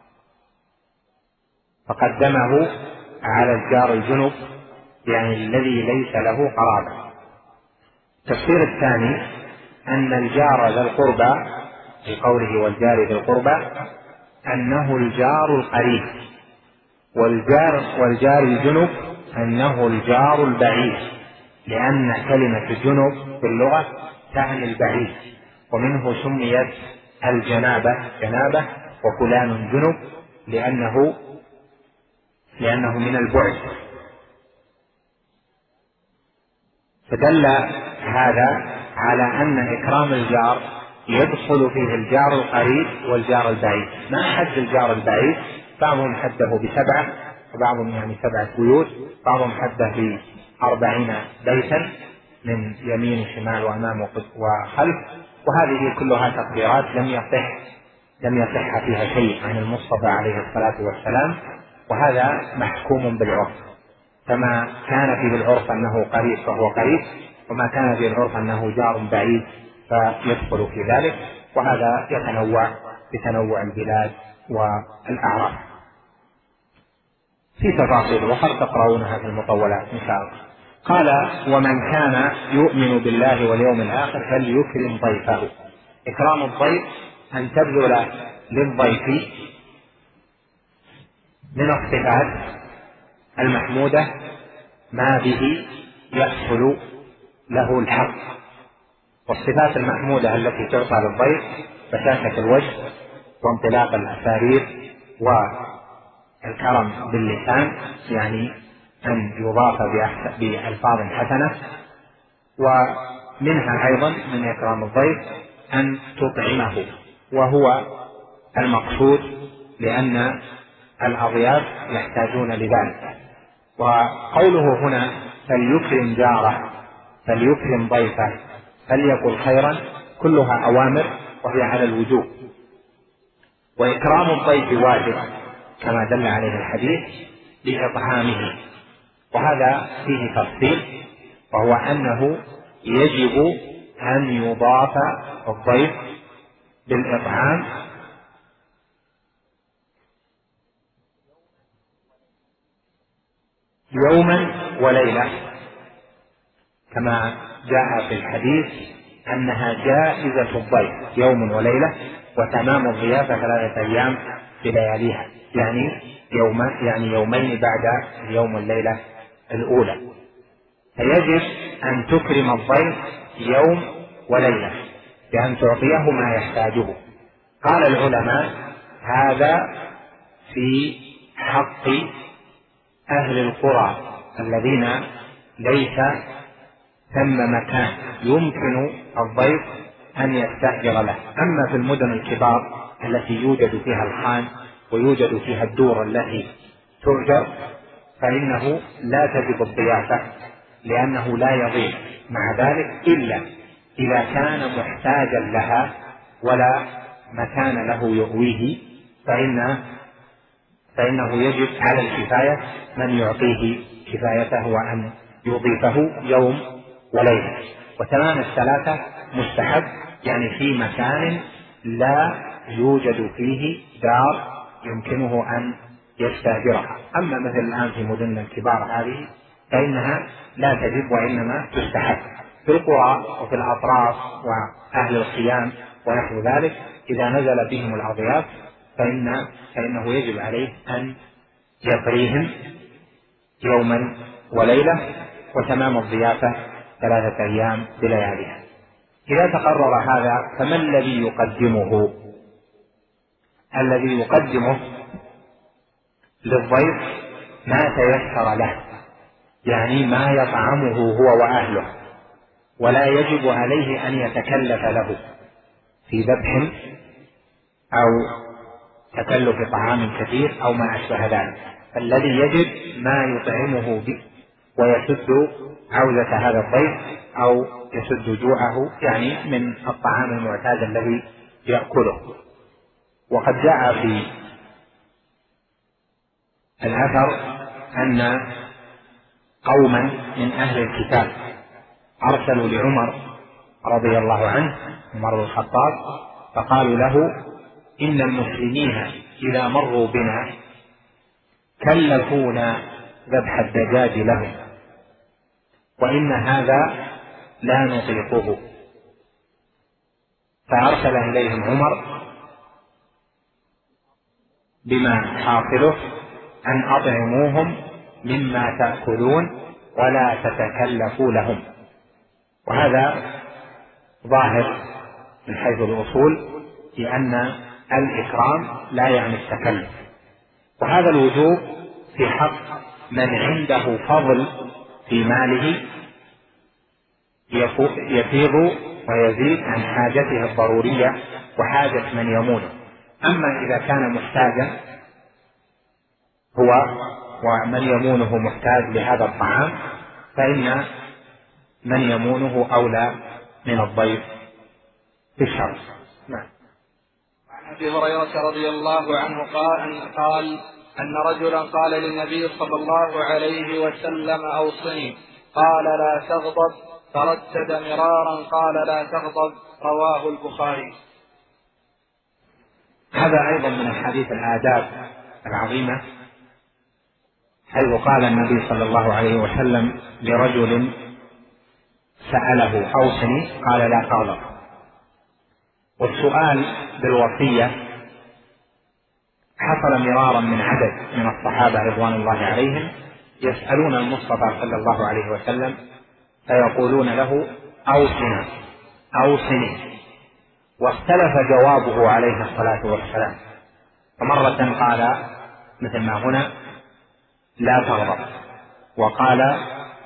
B: فقدمه على الجار الجنب يعني الذي ليس له قرابة. التفسير الثاني أن الجار ذا القربى في قوله والجار ذي القربى أنه الجار القريب، والجار والجار الجنب أنه الجار البعيد، لأن كلمة الجنب في اللغة تعني البعيد، ومنه سميت الجنابة جنابة وفلان جنب لأنه لأنه من البعد. فدل هذا على أن إكرام الجار يدخل فيه الجار القريب والجار البعيد. ما حد الجار البعيد، بعضهم حده بسبعة وبعضهم يعني سبعة بيوت، بعضهم حده بأربعين بيتا من يمين وشمال وأمام وخلف، وهذه كلها تقديرات لم يصح لم يصح فيها شيء عن المصطفى عليه الصلاة والسلام، وهذا محكوم بالعرف. فما كان فيه العرف أنه قريب فهو قريب، وما كان فيه العرف أنه جار بعيد فيدخل في ذلك، وهذا يتنوع بتنوع البلاد والأعراف. في تفاصيل أخرى تقرؤونها في المطولات إن شاء الله. قال: ومن كان يؤمن بالله واليوم الآخر فليكرم ضيفه. إكرام الضيف أن تبذل للضيف من الصفات المحمودة ما به يحصل له الحق. والصفات المحمودة التي تعطى للضيف بشاشة الوجه وانطلاق الأسارير والكرم باللسان، يعني أن يضاف بألفاظ حسنة. ومنها أيضا من إكرام الضيف أن تطعمه، وهو المقصود لأن الأضياف يحتاجون لذلك. وقوله هنا فليكرم جاره فليكرم ضيفه فليقل خيرا كلها أوامر وهي على الوجوب. وإكرام الضيف واجب كما دل عليه الحديث لإطعامه، وهذا فيه تفصيل، وهو أنه يجب أن يضاف الضيف بالإطعام يوما وليلة، كما جاء في الحديث أنها جائزة الضيف يوم وليلة، وتمام الضيافة ثلاثة أيام بلياليها، يعني يوم يعني يومين بعد اليوم والليلة الأولى. فيجب أن تكرم الضيف يوم وليلة بأن تعطيه ما يحتاجه. قال العلماء هذا في حق أهل القرى الذين ليس ثم مكان يمكن الضيف أن يستأجر له. أما في المدن الكبار التي يوجد فيها الخان ويوجد فيها الدور التي تؤجر فإنه لا تجب الضيافة، لأنه لا يضيف مع ذلك إلا إذا كان محتاجا لها ولا مكان له يؤويه، فإن فإنه يجب على الكفاية من يعطيه كفايته وأن يضيفه يوم وليلة. وتمام الثلاثة مستحب، يعني في مكان لا يوجد فيه دار يمكنه أن يستأجرها. أما مثل الآن في مدن الكبار هذه فإنها لا تجب وإنما تستحب. في القرى وفي الأطراف وأهل الخيام ونحو ذلك إذا نزل بهم الأضياف فإن فإنه يجب عليه أن يقريهم يوما وليلة، وتمام الضيافة ثلاثة أيام بلياليها. إذا تقرر هذا فما الذي يقدمه؟ الذي يقدمه للضيف ما تيسر له، يعني ما يطعمه هو وأهله، ولا يجب عليه أن يتكلف له في ذبح أو تكلف طعام كثير أو ما أشبه ذلك. الذي يجب ما يطعمه به ويسد عوزة هذا الضيف أو يسد جوعه، يعني من الطعام المعتاد الذي يأكله. وقد جاء في الأثر أن قوما من أهل الكتاب أرسلوا لعمر رضي الله عنه عمر بن الخطاب فقالوا له إن المسلمين إذا مروا بنا كلفونا ذبح الدجاج لهم، وإن هذا لا نطيقه. فأرسل إليهم عمر بما حاصله أن أطعموهم مما تأكلون ولا تتكلفوا لهم. وهذا ظاهر من حيث الأصول في أن الإكرام لا يعني التكلف، وهذا الوجوب في حق من عنده فضل في ماله يفيض ويزيد عن حاجته الضرورية وحاجة من يمونه. أما إذا كان محتاجا هو ومن يمونه محتاج لهذا الطعام فإن من يمونه أولى من الضيف في الشرع. نعم.
C: عن أبي هريرة رضي الله عنه قال, قال أن رجلا قال للنبي صلى الله عليه وسلم أوصني، قال لا تغضب، فردد مرارا قال لا تغضب، رواه البخاري.
B: هذا أيضا من الحديث الآداب العظيمة، حيث قال النبي صلى الله عليه وسلم لرجل سأله أوصني قال لا تغضب. والسؤال بالوصية حصل مرارا من عدد من الصحابة رضوان الله عليهم يسألون المصطفى صلى الله عليه وسلم فيقولون له أوصنا أوصني، واختلف جوابه عليه الصلاة والسلام، فمرة قال مثل ما هنا لا تغضب، وقال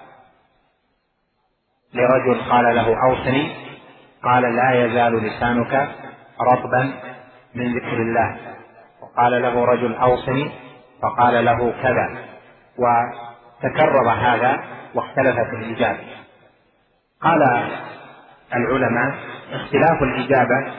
B: لرجل قال له أوصني قال لا يزال لسانك رطبا من ذكر الله، وقال له رجل أوصني فقال له كذا، وتكرر هذا واختلفت الإجابة. قال العلماء اختلاف الإجابة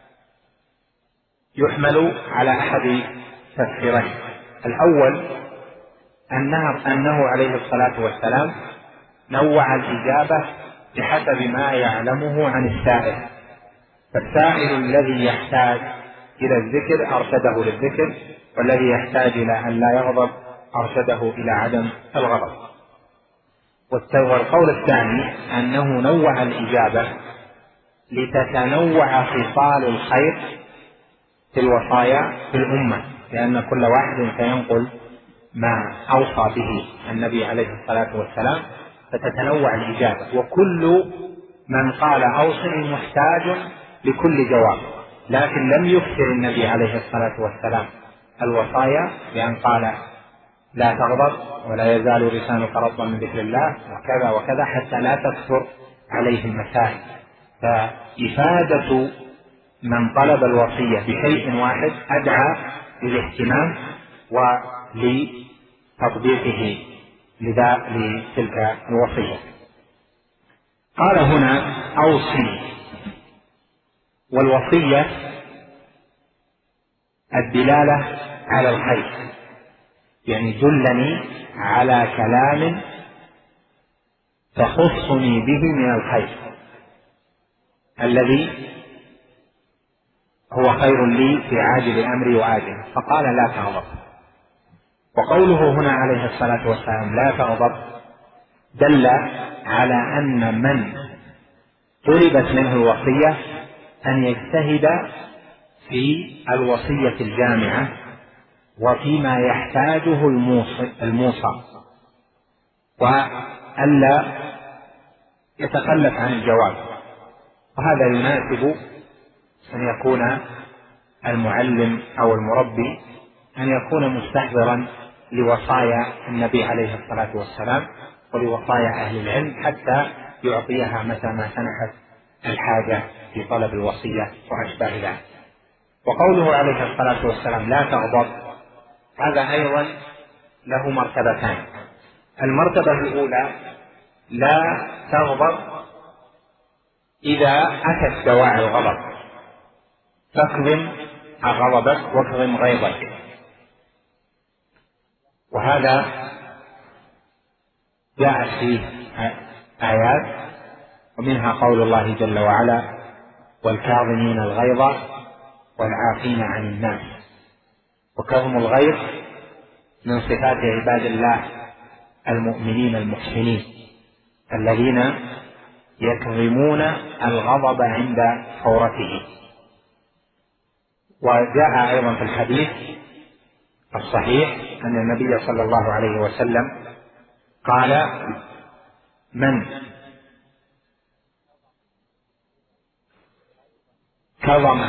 B: يحمل على أحد تفسيرين. الأول أنه, أنه عليه الصلاة والسلام نوع الإجابة بحسب ما يعلمه عن السائل، فالسائل الذي يحتاج إلى الذكر أرشده للذكر، والذي يحتاج إلى أن لا يغضب أرشده إلى عدم الغضب. والقول الثاني أنه نوع الإجابة لتتنوع خصال الخير في الوصايا في الأمة، لأن كل واحد سينقل ما أوصى به النبي عليه الصلاة والسلام فتتنوع الإجابة، وكل من قال أوصني محتاج لكل جواب، لكن لم يكثر النبي عليه الصلاة والسلام الوصايا بأن قال لا تغضب ولا يزال لسانك رطبا من ذكر الله وكذا وكذا حتى لا تكثر عليه المسائل. فإفادة من طلب الوصية بشيء واحد أدعى للاهتمام ولتطبيقه لتلك الوصية. قال هنا أوصي، والوصية الدلالة على الخير، يعني دلني على كلام تخصني به من الخير الذي هو خير لي في عاجل أمري وآجل، فقال لا تغضب. وقوله هنا عليه الصلاة والسلام لا تغضب دل على أن من طلبت منه الوصية أن يجتهد في الوصية الجامعة وفيما يحتاجه الموصى، وألا يتخلف عن الجواب. وهذا يناسب أن يكون المعلم أو المربي أن يكون مستحضرا لوصايا النبي عليه الصلاة والسلام ولوصايا أهل العلم حتى يعطيها متى ما سنحت الحاجة في طلب الوصية وأشباه ذلك. وقوله عليه الصلاة والسلام لا تغضب هذا أيضا له مرتبتان. المرتبة الأولى لا تغضب إذا أتت دواعي الغضب، فاكظم غضبك واكظم غيظك، وهذا جاءت فيه آيات ومنها قول الله جل وعلا والكاظمين الغيظ والعافين عن الناس. وكظم الغيظ من صفات عباد الله المؤمنين المحسنين الذين يكظمون الغضب عند فورته. وجاء أيضا في الحديث الصحيح أن النبي صلى الله عليه وسلم قال من كظم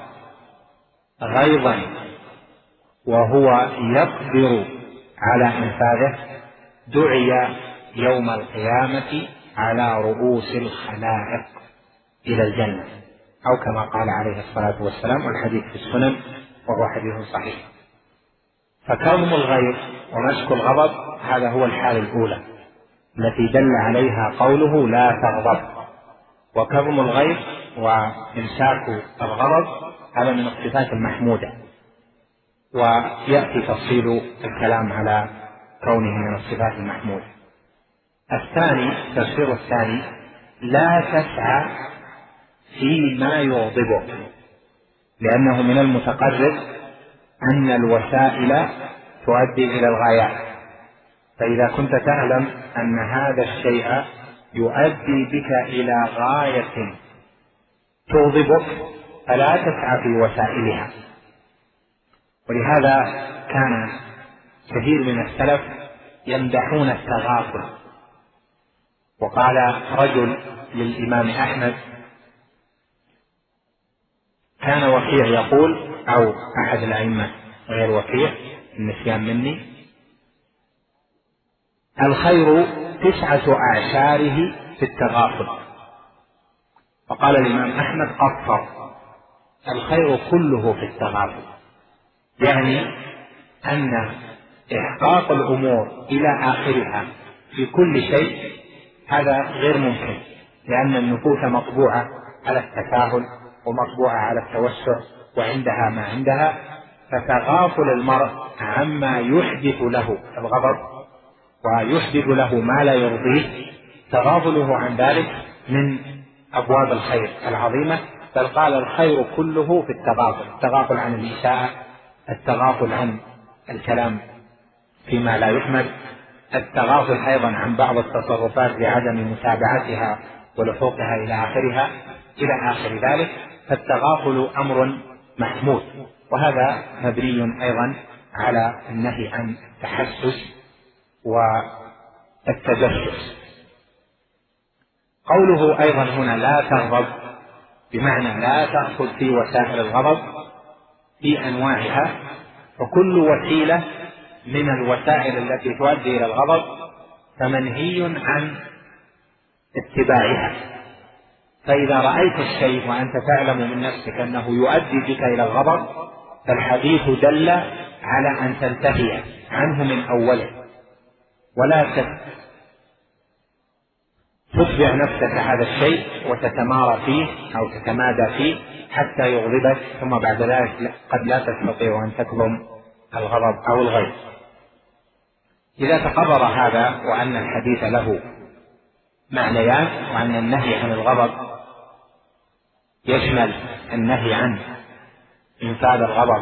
B: غيظا وهو يقدر على إنفاذه دعي يوم القيامة على رؤوس الخلائق إلى الجنة، أو كما قال عليه الصلاة والسلام، والحديث في السنن وهو حديث صحيح. فكظم الغيظ ومسك الغضب هذا هو الحال الأولى التي دل عليها قوله لا تغضب. وكظم الغيظ وإمساك الغضب هذا من الصفات المحمودة، ويأتي تفصيل الكلام على كونه من الصفات المحمودة. الثاني، التفسير الثاني: لا تسعى فيما يغضبك، لأنه من المتقرر أن الوسائل تؤدي إلى الغايات، فإذا كنت تعلم أن هذا الشيء يؤدي بك إلى غاية تغضبك فلا تسعى في وسائلها. ولهذا كان كثير من السلف يمدحون التغافل. وقال رجل للإمام أحمد، كان وكيع يقول، أو أحد الأئمة غير وكيع، النسيان مني: الخير تسعة أعشاره في التغافل. فقال الإمام أحمد: قصر، الخير كله في التغافل، يعني أن إحقاق الأمور إلى آخرها في كل شيء هذا غير ممكن، لأن النفوس مطبوعة على التساهل ومطبوعة على التوسع وعندها ما عندها. فتغافل المرء عما يحدث له الغضب ويحدث له ما لا يرضيه، تغافله عن ذلك من أبواب الخير العظيمة. بل قال: الخير كله في التغافل، التغافل عن الإساءة، التغافل عن الكلام فيما لا يحمد، التغافل أيضا عن بعض التصرفات لعدم متابعتها ولحوقها إلى آخرها إلى آخر ذلك. فالتغافل أمر محمود، وهذا مبني أيضا على النهي عن التحسس والتجسس. قوله أيضا هنا لا تغضب بمعنى لا تأخذ في وسائل الغضب في أنواعها، فكل وسيلة من الوسائل التي تؤدي إلى الغضب فمنهي عن اتباعها. فإذا رأيت الشيء وأنت تعلم من نفسك أنه يؤدي بك إلى الغضب فالحديث دل على أن تنتهي عنه من أوله، ولا تتبع نفسك هذا الشيء وتتمارى فيه أو تتمادى فيه حتى يغضبك، ثم بعد ذلك قد لا تستطيع أن تكظم الغضب أو الغيظ. إذا تقرر هذا وأن الحديث له معنيان، وأن النهي عن الغضب يشمل النهي عن إنفاذ الغضب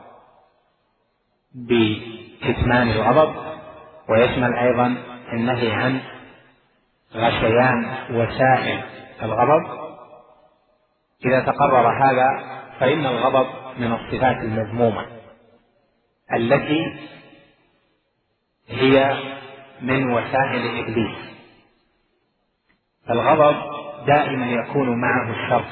B: بكتمان الغضب، ويشمل أيضا النهي عن غشيان وسائل الغضب. إذا تقرر هذا فإن الغضب من الصفات المذمومة التي هي من وسائل إبليس. الغضب دائما يكون معه الشر،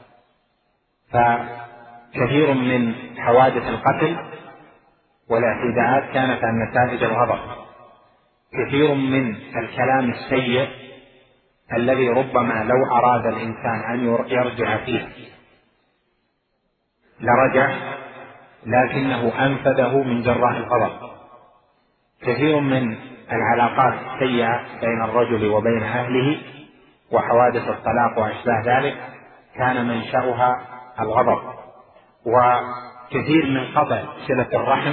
B: فكثير من حوادث القتل والاعتداءات كانت عن نتائج الغضب. كثير من الكلام السيء الذي ربما لو أراد الإنسان أن يرجع فيه لرجع، لكنه أنفذه من جراء الغضب. كثير من العلاقات السيئة بين الرجل وبين أهله وحوادث الطلاق وأشباه ذلك كان منشأها الغضب. وكثير من قطع صلة الرحم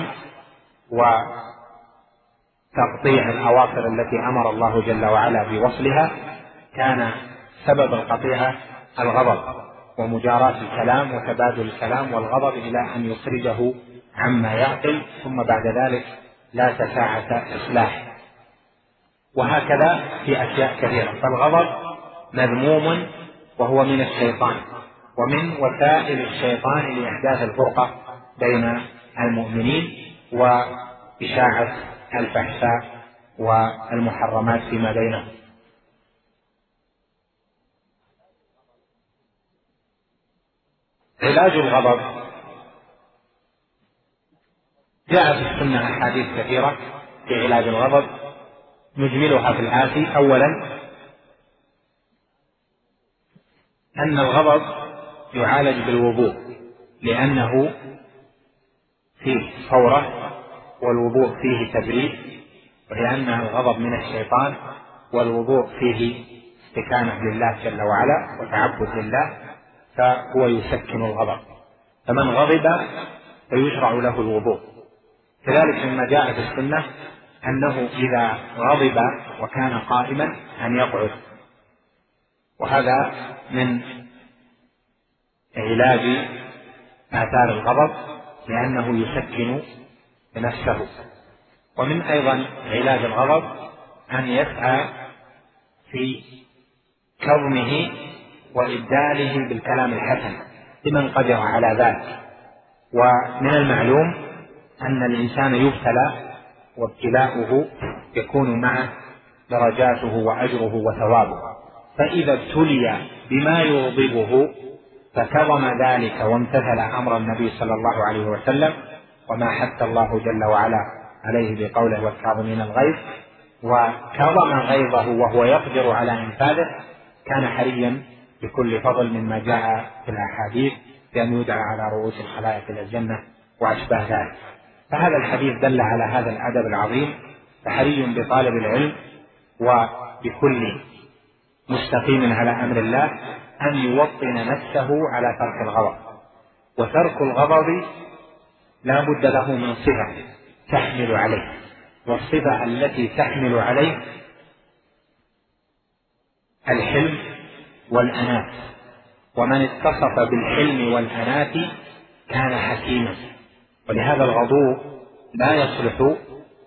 B: وتقطيع الأواصر التي أمر الله جل وعلا بوصلها كان سبب القطيعة الغضب ومجاراة الكلام وتبادل الكلام والغضب إلى أن يخرجه عما يعقل، ثم بعد ذلك لا تساعة إصلاح. وهكذا في أشياء كثيرة. فالغضب مذموم وهو من الشيطان ومن وسائل الشيطان لإحداث الفرقة بين المؤمنين وإشاعة الفحشاء والمحرمات فيما بينهم. علاج الغضب جاء في السنة أحاديث كثيرة في علاج الغضب، نجملها في الآتي. أولا أن الغضب يعالج بالوضوء، لأنه فيه فورة والوضوء فيه تبريد، ولأن الغضب من الشيطان والوضوء فيه استكانة لله جل وعلا وتعبد لله، فهو يسكن الغضب. فمن غضب فيشرع له الوضوء. كذلك مما جاء في السنة أنه إذا غضب وكان قائما أن يقعد، وهذا من علاج آثار الغضب لأنه يسكن نفسه. ومن أيضا علاج الغضب أن يسعى في كظمه وإبداله بالكلام الحسن لمن قدر على ذلك. ومن المعلوم أن الإنسان يبتلى وابتلاؤه يكون معه درجاته وأجره وثوابه، فإذا ابتلي بما يغضبه فكظم ذلك وامتثل أمر النبي صلى الله عليه وسلم وما حث الله جل وعلا عليه بقوله والكاظمين الغيظ، وكظم غيظه وهو يقدر على إنفاذه، كان حريا بكل فضل مما جاء في الأحاديث بأن يدعى على رؤوس الخلائق إلى الجنة وأشبه ذلك. فهذا الحديث دل على هذا الأدب العظيم، فحري بطالب العلم وبكل مستقيم على أمر الله أن يوطن نفسه على ترك الغضب. وترك الغضب لا بد له من صفة تحمل عليه، والصفة التي تحمل عليه الحلم والأنات، ومن اتصف بالحلم والأنات كان حكيما. ولهذا الغضوب لا يصلح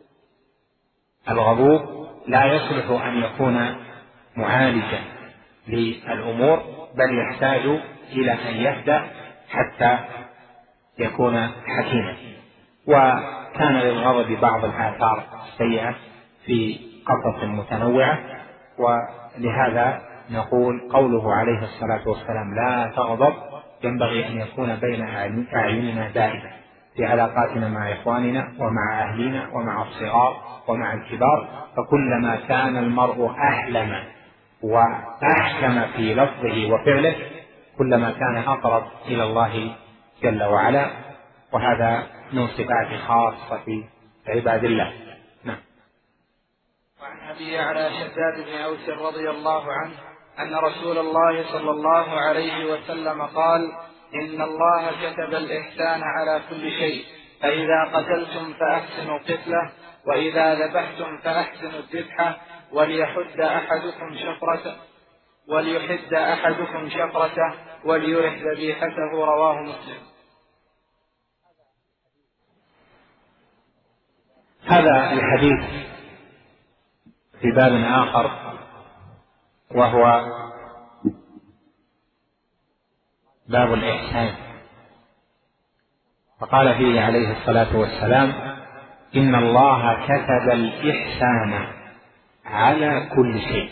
B: الغضوب لا يصلح أن يكون معالجا للأمور، بل يحتاج إلى أن يهدأ حتى يكون حكيما. وكان للغضب بعض الآثار السيئة في قصص متنوعة، ولهذا نقول قوله عليه الصلاة والسلام لا تغضب ينبغي أن يكون بين أعيننا دائما في علاقاتنا مع إخواننا ومع أهلنا ومع الصغار ومع الكبار. فكلما كان المرء أحلم وأحكم في لفظه وفعله كلما كان أقرب إلى الله جل وعلا، وهذا من صفات خاصة عباد الله. نعم.
C: وعن أبي يعلى شداد بن أوس رضي الله عنه أن رسول الله صلى الله عليه وسلم قال إن الله كتب الإحسان على كل شيء، فإذا قتلتم فأحسنوا قتله، وإذا ذبحتم فأحسنوا الذبحة، وليحد أحدكم شفرته وليحد أحدكم شفرته وليرح ذبيحته. رواه مسلم.
B: هذا الحديث في باب آخر، وهو باب الإحسان، فقال فيه عليه الصلاة والسلام إن الله كتب الإحسان على كل شيء.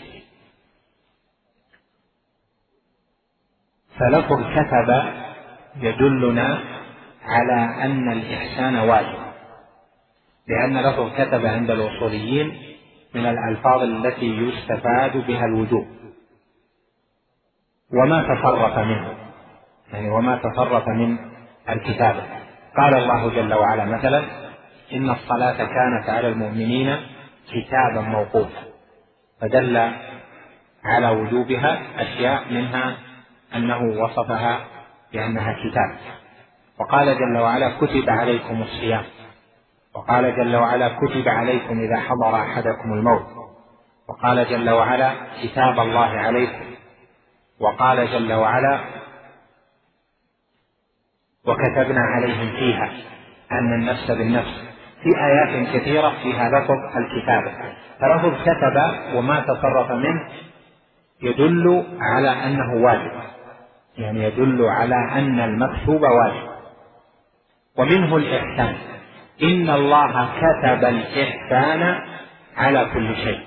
B: فلفظ كتب يدلنا على أن الإحسان واجب، لأن لفظ كتب عند الأصوليين من الألفاظ التي يستفاد بها الوجوب وما تصرف منه، يعني وما تصرف من الكتابة. قال الله جل وعلا مثلا إن الصلاة كانت على المؤمنين كتابا موقوتا، فدل على وجوبها أشياء منها أنه وصفها بأنها كتاب. وقال جل وعلا كتب عليكم الصيام، وقال جل وعلا كتب عليكم إذا حضر أحدكم الموت، وقال جل وعلا كتاب الله عليكم، وقال جل وعلا وكتبنا عليهم فيها أن النفس بالنفس، في آيات كثيرة فيها لفظ الكتابة. فلفظ كتب وما تصرف منه يدل على أنه واجب، يعني يدل على أن المكتوب واجب. ومنه الإحسان، إن الله كتب الإحسان على كل شيء.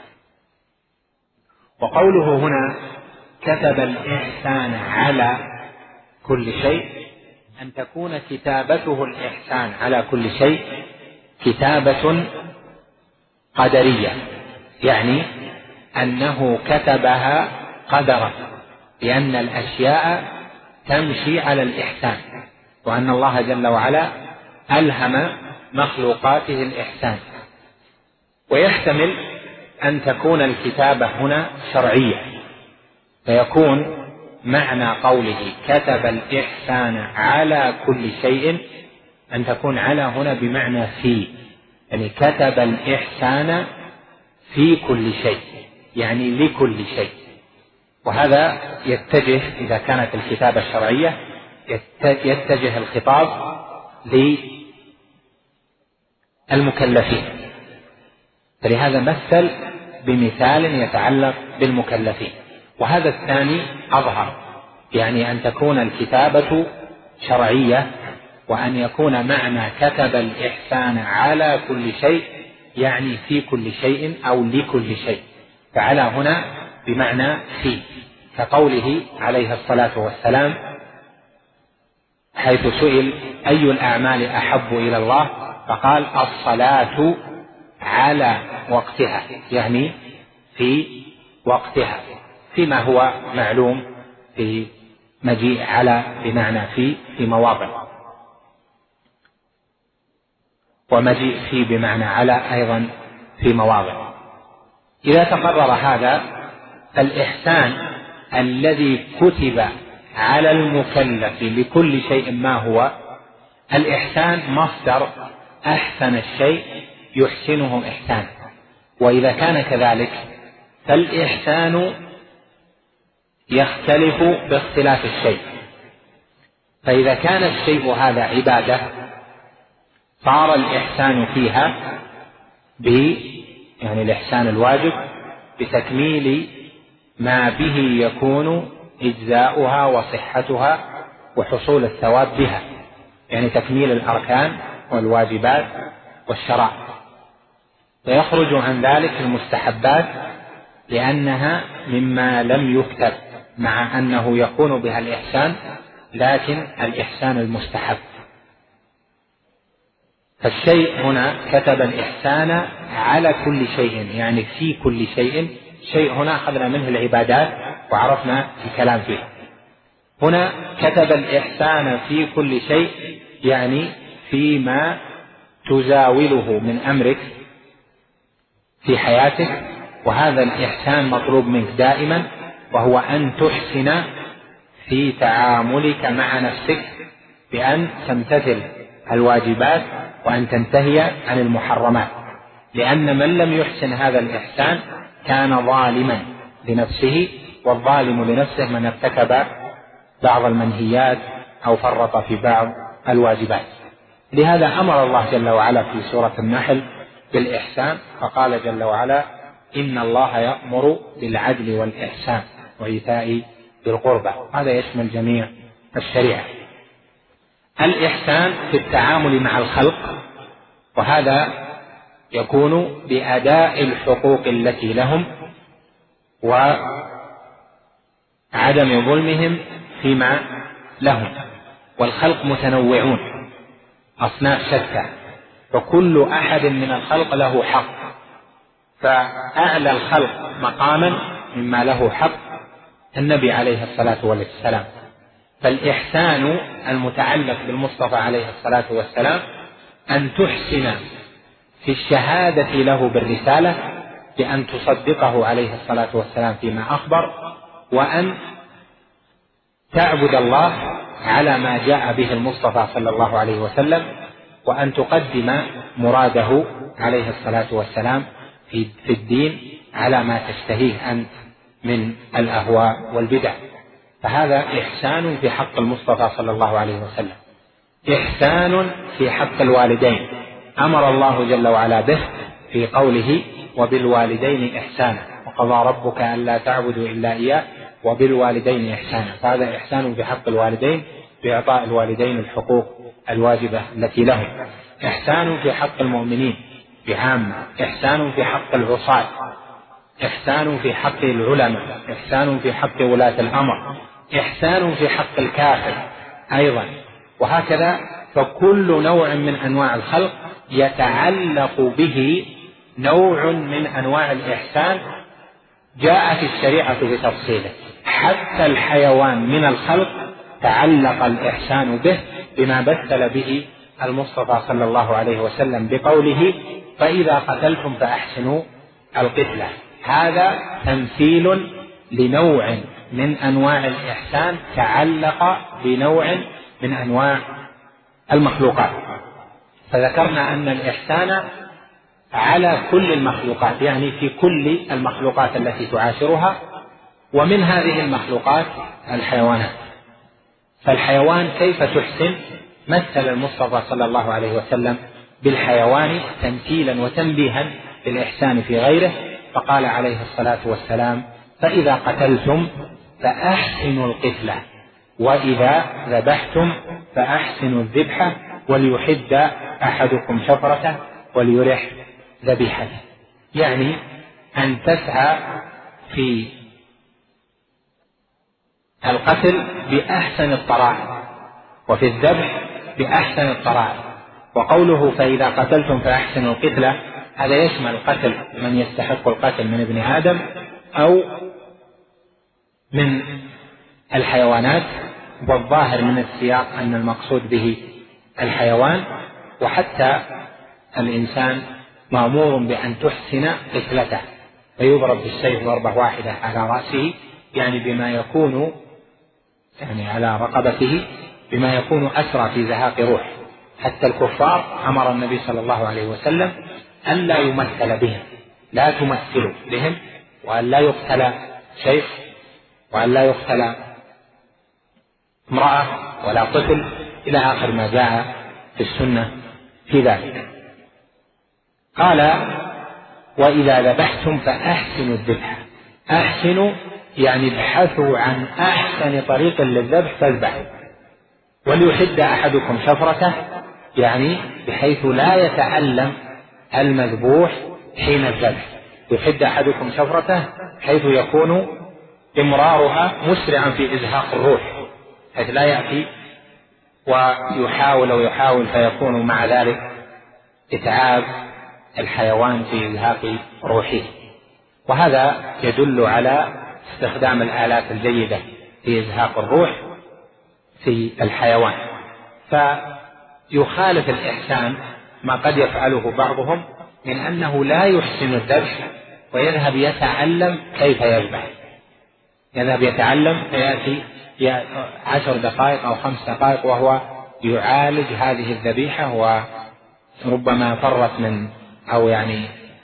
B: وقوله هنا كتب الإحسان على كل شيء، أن تكون كتابته الإحسان على كل شيء كتابة قدرية، يعني أنه كتبها قدرا، لأن الأشياء تمشي على الإحسان، وأن الله جل وعلا ألهم مخلوقاته الإحسان. ويحتمل أن تكون الكتابة هنا شرعية، فيكون معنى قوله كتب الإحسان على كل شيء أن تكون على هنا بمعنى في، يعني كتب الإحسان في كل شيء، يعني لكل شيء. وهذا يتجه إذا كانت الكتابة الشرعية يتجه الخطاب للمكلفين، فلهذا مثل بمثال يتعلق بالمكلفين. وهذا الثاني أظهر، يعني أن تكون الكتابة شرعية، وأن يكون معنى كتب الإحسان على كل شيء يعني في كل شيء أو لكل شيء، فعلى هنا بمعنى في، كقوله عليه الصلاة والسلام حيث سئل أي الأعمال أحب إلى الله فقال الصلاة على وقتها، يعني في وقتها، فيما هو معلوم في مجيء على بمعنى في في مواضع، ومجيء في بمعنى على أيضا في مواضع. إذا تقرر هذا فالإحسان الذي كتب على المكلف لكل شيء ما هو الإحسان مصدر أحسن الشيء يحسنه إحسان. وإذا كان كذلك فالإحسان يختلف باختلاف الشيء، فإذا كان الشيء هذا عبادة صار الإحسان فيها ب يعني الإحسان الواجب بتكميل ما به يكون إجزاؤها وصحتها وحصول الثواب بها، يعني تكميل الأركان والواجبات والشرائع. ويخرج عن ذلك المستحبات لأنها مما لم يكتب، مع أنه يكون بها الإحسان لكن الإحسان المستحب. فالشيء هنا كتب الإحسان على كل شيء، يعني في كل شيء. شيء هنا أخذنا منه العبادات وعرفنا الكلام فيه. هنا كتب الإحسان في كل شيء يعني فيما تزاوله من أمرك في حياتك، وهذا الإحسان مطلوب منك دائما، وهو أن تحسن في تعاملك مع نفسك بأن تمتثل الواجبات وأن تنتهي عن المحرمات، لأن من لم يحسن هذا الإحسان كان ظالما لنفسه، والظالم لنفسه من ارتكب بعض المنهيات أو فرط في بعض الواجبات. لهذا أمر الله جل وعلا في سورة النحل بالإحسان، فقال جل وعلا إن الله يأمر بالعدل والإحسان وإيتاء ذي القربى. هذا يشمل جميع الشريعة. الإحسان في التعامل مع الخلق، وهذا يكون بأداء الحقوق التي لهم وعدم ظلمهم فيما لهم. والخلق متنوعون أصناف شتى، فكل أحد من الخلق له حق، فأعلى الخلق مقاما مما له حق النبي عليه الصلاة والسلام. فالإحسان المتعلق بالمصطفى عليه الصلاة والسلام أن تحسن في الشهادة له بالرسالة بأن تصدقه عليه الصلاة والسلام فيما أخبر، وأن تعبد الله على ما جاء به المصطفى صلى الله عليه وسلم، وأن تقدم مراده عليه الصلاة والسلام في الدين على ما تشتهيه أنت من الأهواء والبدع. فهذا إحسان في حق المصطفى صلى الله عليه وسلم. إحسان في حق الوالدين أمر الله جل وعلا به في قوله وبالوالدين إحسانا، وقضى ربك ألا تعبدوا إلا إياه وبالوالدين إحسانا. فهذا إحسان في حق الوالدين بإعطاء الوالدين الحقوق الواجبة التي لهم. إحسان في حق المؤمنين بعامة، إحسان في حق العصاة، إحسان في حق العلماء، إحسان في حق ولاة الأمر، إحسان في حق الكافر أيضا، وهكذا. فكل نوع من أنواع الخلق يتعلق به نوع من أنواع الإحسان جاءت الشريعة بتفصيله. حتى الحيوان من الخلق تعلق الإحسان به بما مثل به المصطفى صلى الله عليه وسلم بقوله فإذا قتلتم فأحسنوا القتلة. هذا تمثيل لنوع من أنواع الإحسان تعلق بنوع من أنواع المخلوقات. فذكرنا أن الإحسان على كل المخلوقات، يعني في كل المخلوقات التي تعاشرها، ومن هذه المخلوقات الحيوانات. فالحيوان كيف تحسن؟ مثل المصطفى صلى الله عليه وسلم بالحيوان تمثيلا وتنبيها بالإحسان في غيره، فقال عليه الصلاة والسلام فإذا قتلتم فأحسنوا القتلة وإذا ذبحتم فأحسنوا الذبحة وليحد أحدكم شفرته وليرح ذبيحته. يعني أن تسعى في القتل بأحسن الطرائق وفي الذبح بأحسن الطرائق. وقوله فإذا قتلتم فأحسنوا القتلة هذا يشمل قتل من يستحق القتل من ابن آدم أو من الحيوانات، والظاهر من السياق أن المقصود به الحيوان. وحتى الإنسان مأمور بأن تحسن قتلته، فيضرب بالسيف ضربة واحدة على رأسه، يعني بما يكون يعني على رقبته بما يكون أسرى في زهاق روح. حتى الكفار أمر النبي صلى الله عليه وسلم أن لا يمثل بهم، لا تمثلوا بهم، وأن لا يقتل شيخ، وأن لا يقتل امرأة ولا طفل، إلى آخر ما جاء في السنة في ذلك. قال وإذا ذبحتم فأحسنوا الذبح. أحسنوا يعني ابحثوا عن أحسن طريق للذبح فاذبحوا. وليحد أحدكم شفرته، يعني بحيث لا يتألم المذبوح حين الذبح. يحد أحدكم شفرته حيث يكون إمرارها مسرعا في إزهاق الروح، حيث لا يأتي ويحاول ويحاول فيكون مع ذلك إتعاب الحيوان في إزهاق روحه. وهذا يدل على استخدام الآلات الجيدة في إزهاق الروح في الحيوان. فيخالف الإحسان ما قد يفعله بعضهم من أنه لا يحسن الذبح ويذهب يتعلم كيف يذبح، يذهب يتعلم فيأتي عشر دقائق أو خمس دقائق وهو يعالج هذه الذبيحة، وربما فرت من أو يعني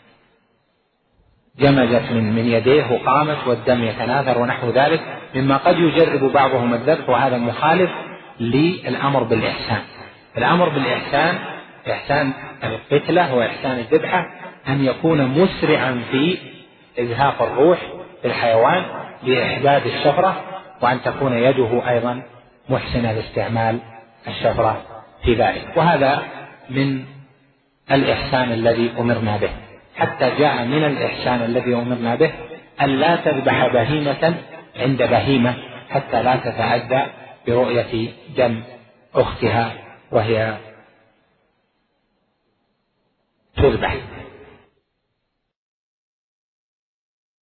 B: جمجت من, من يديه وقامت والدم يتناثر ونحو ذلك، مما قد يجرب بعضهم الذبح، وهذا مخالف للأمر بالإحسان. الأمر بالإحسان إحسان القتلة وإحسان الذبحة أن يكون مسرعا في إزهاق الروح في الحيوان بإحداد الشفرة، وأن تكون يده أيضا محسنة لاستعمال الشفرة في ذلك. وهذا من الإحسان الذي أمرنا به. حتى جاء من الإحسان الذي أمرنا به أن لا تذبح بهيمة عند بهيمة حتى لا تتعدى برؤية دم أختها وهي تذبح.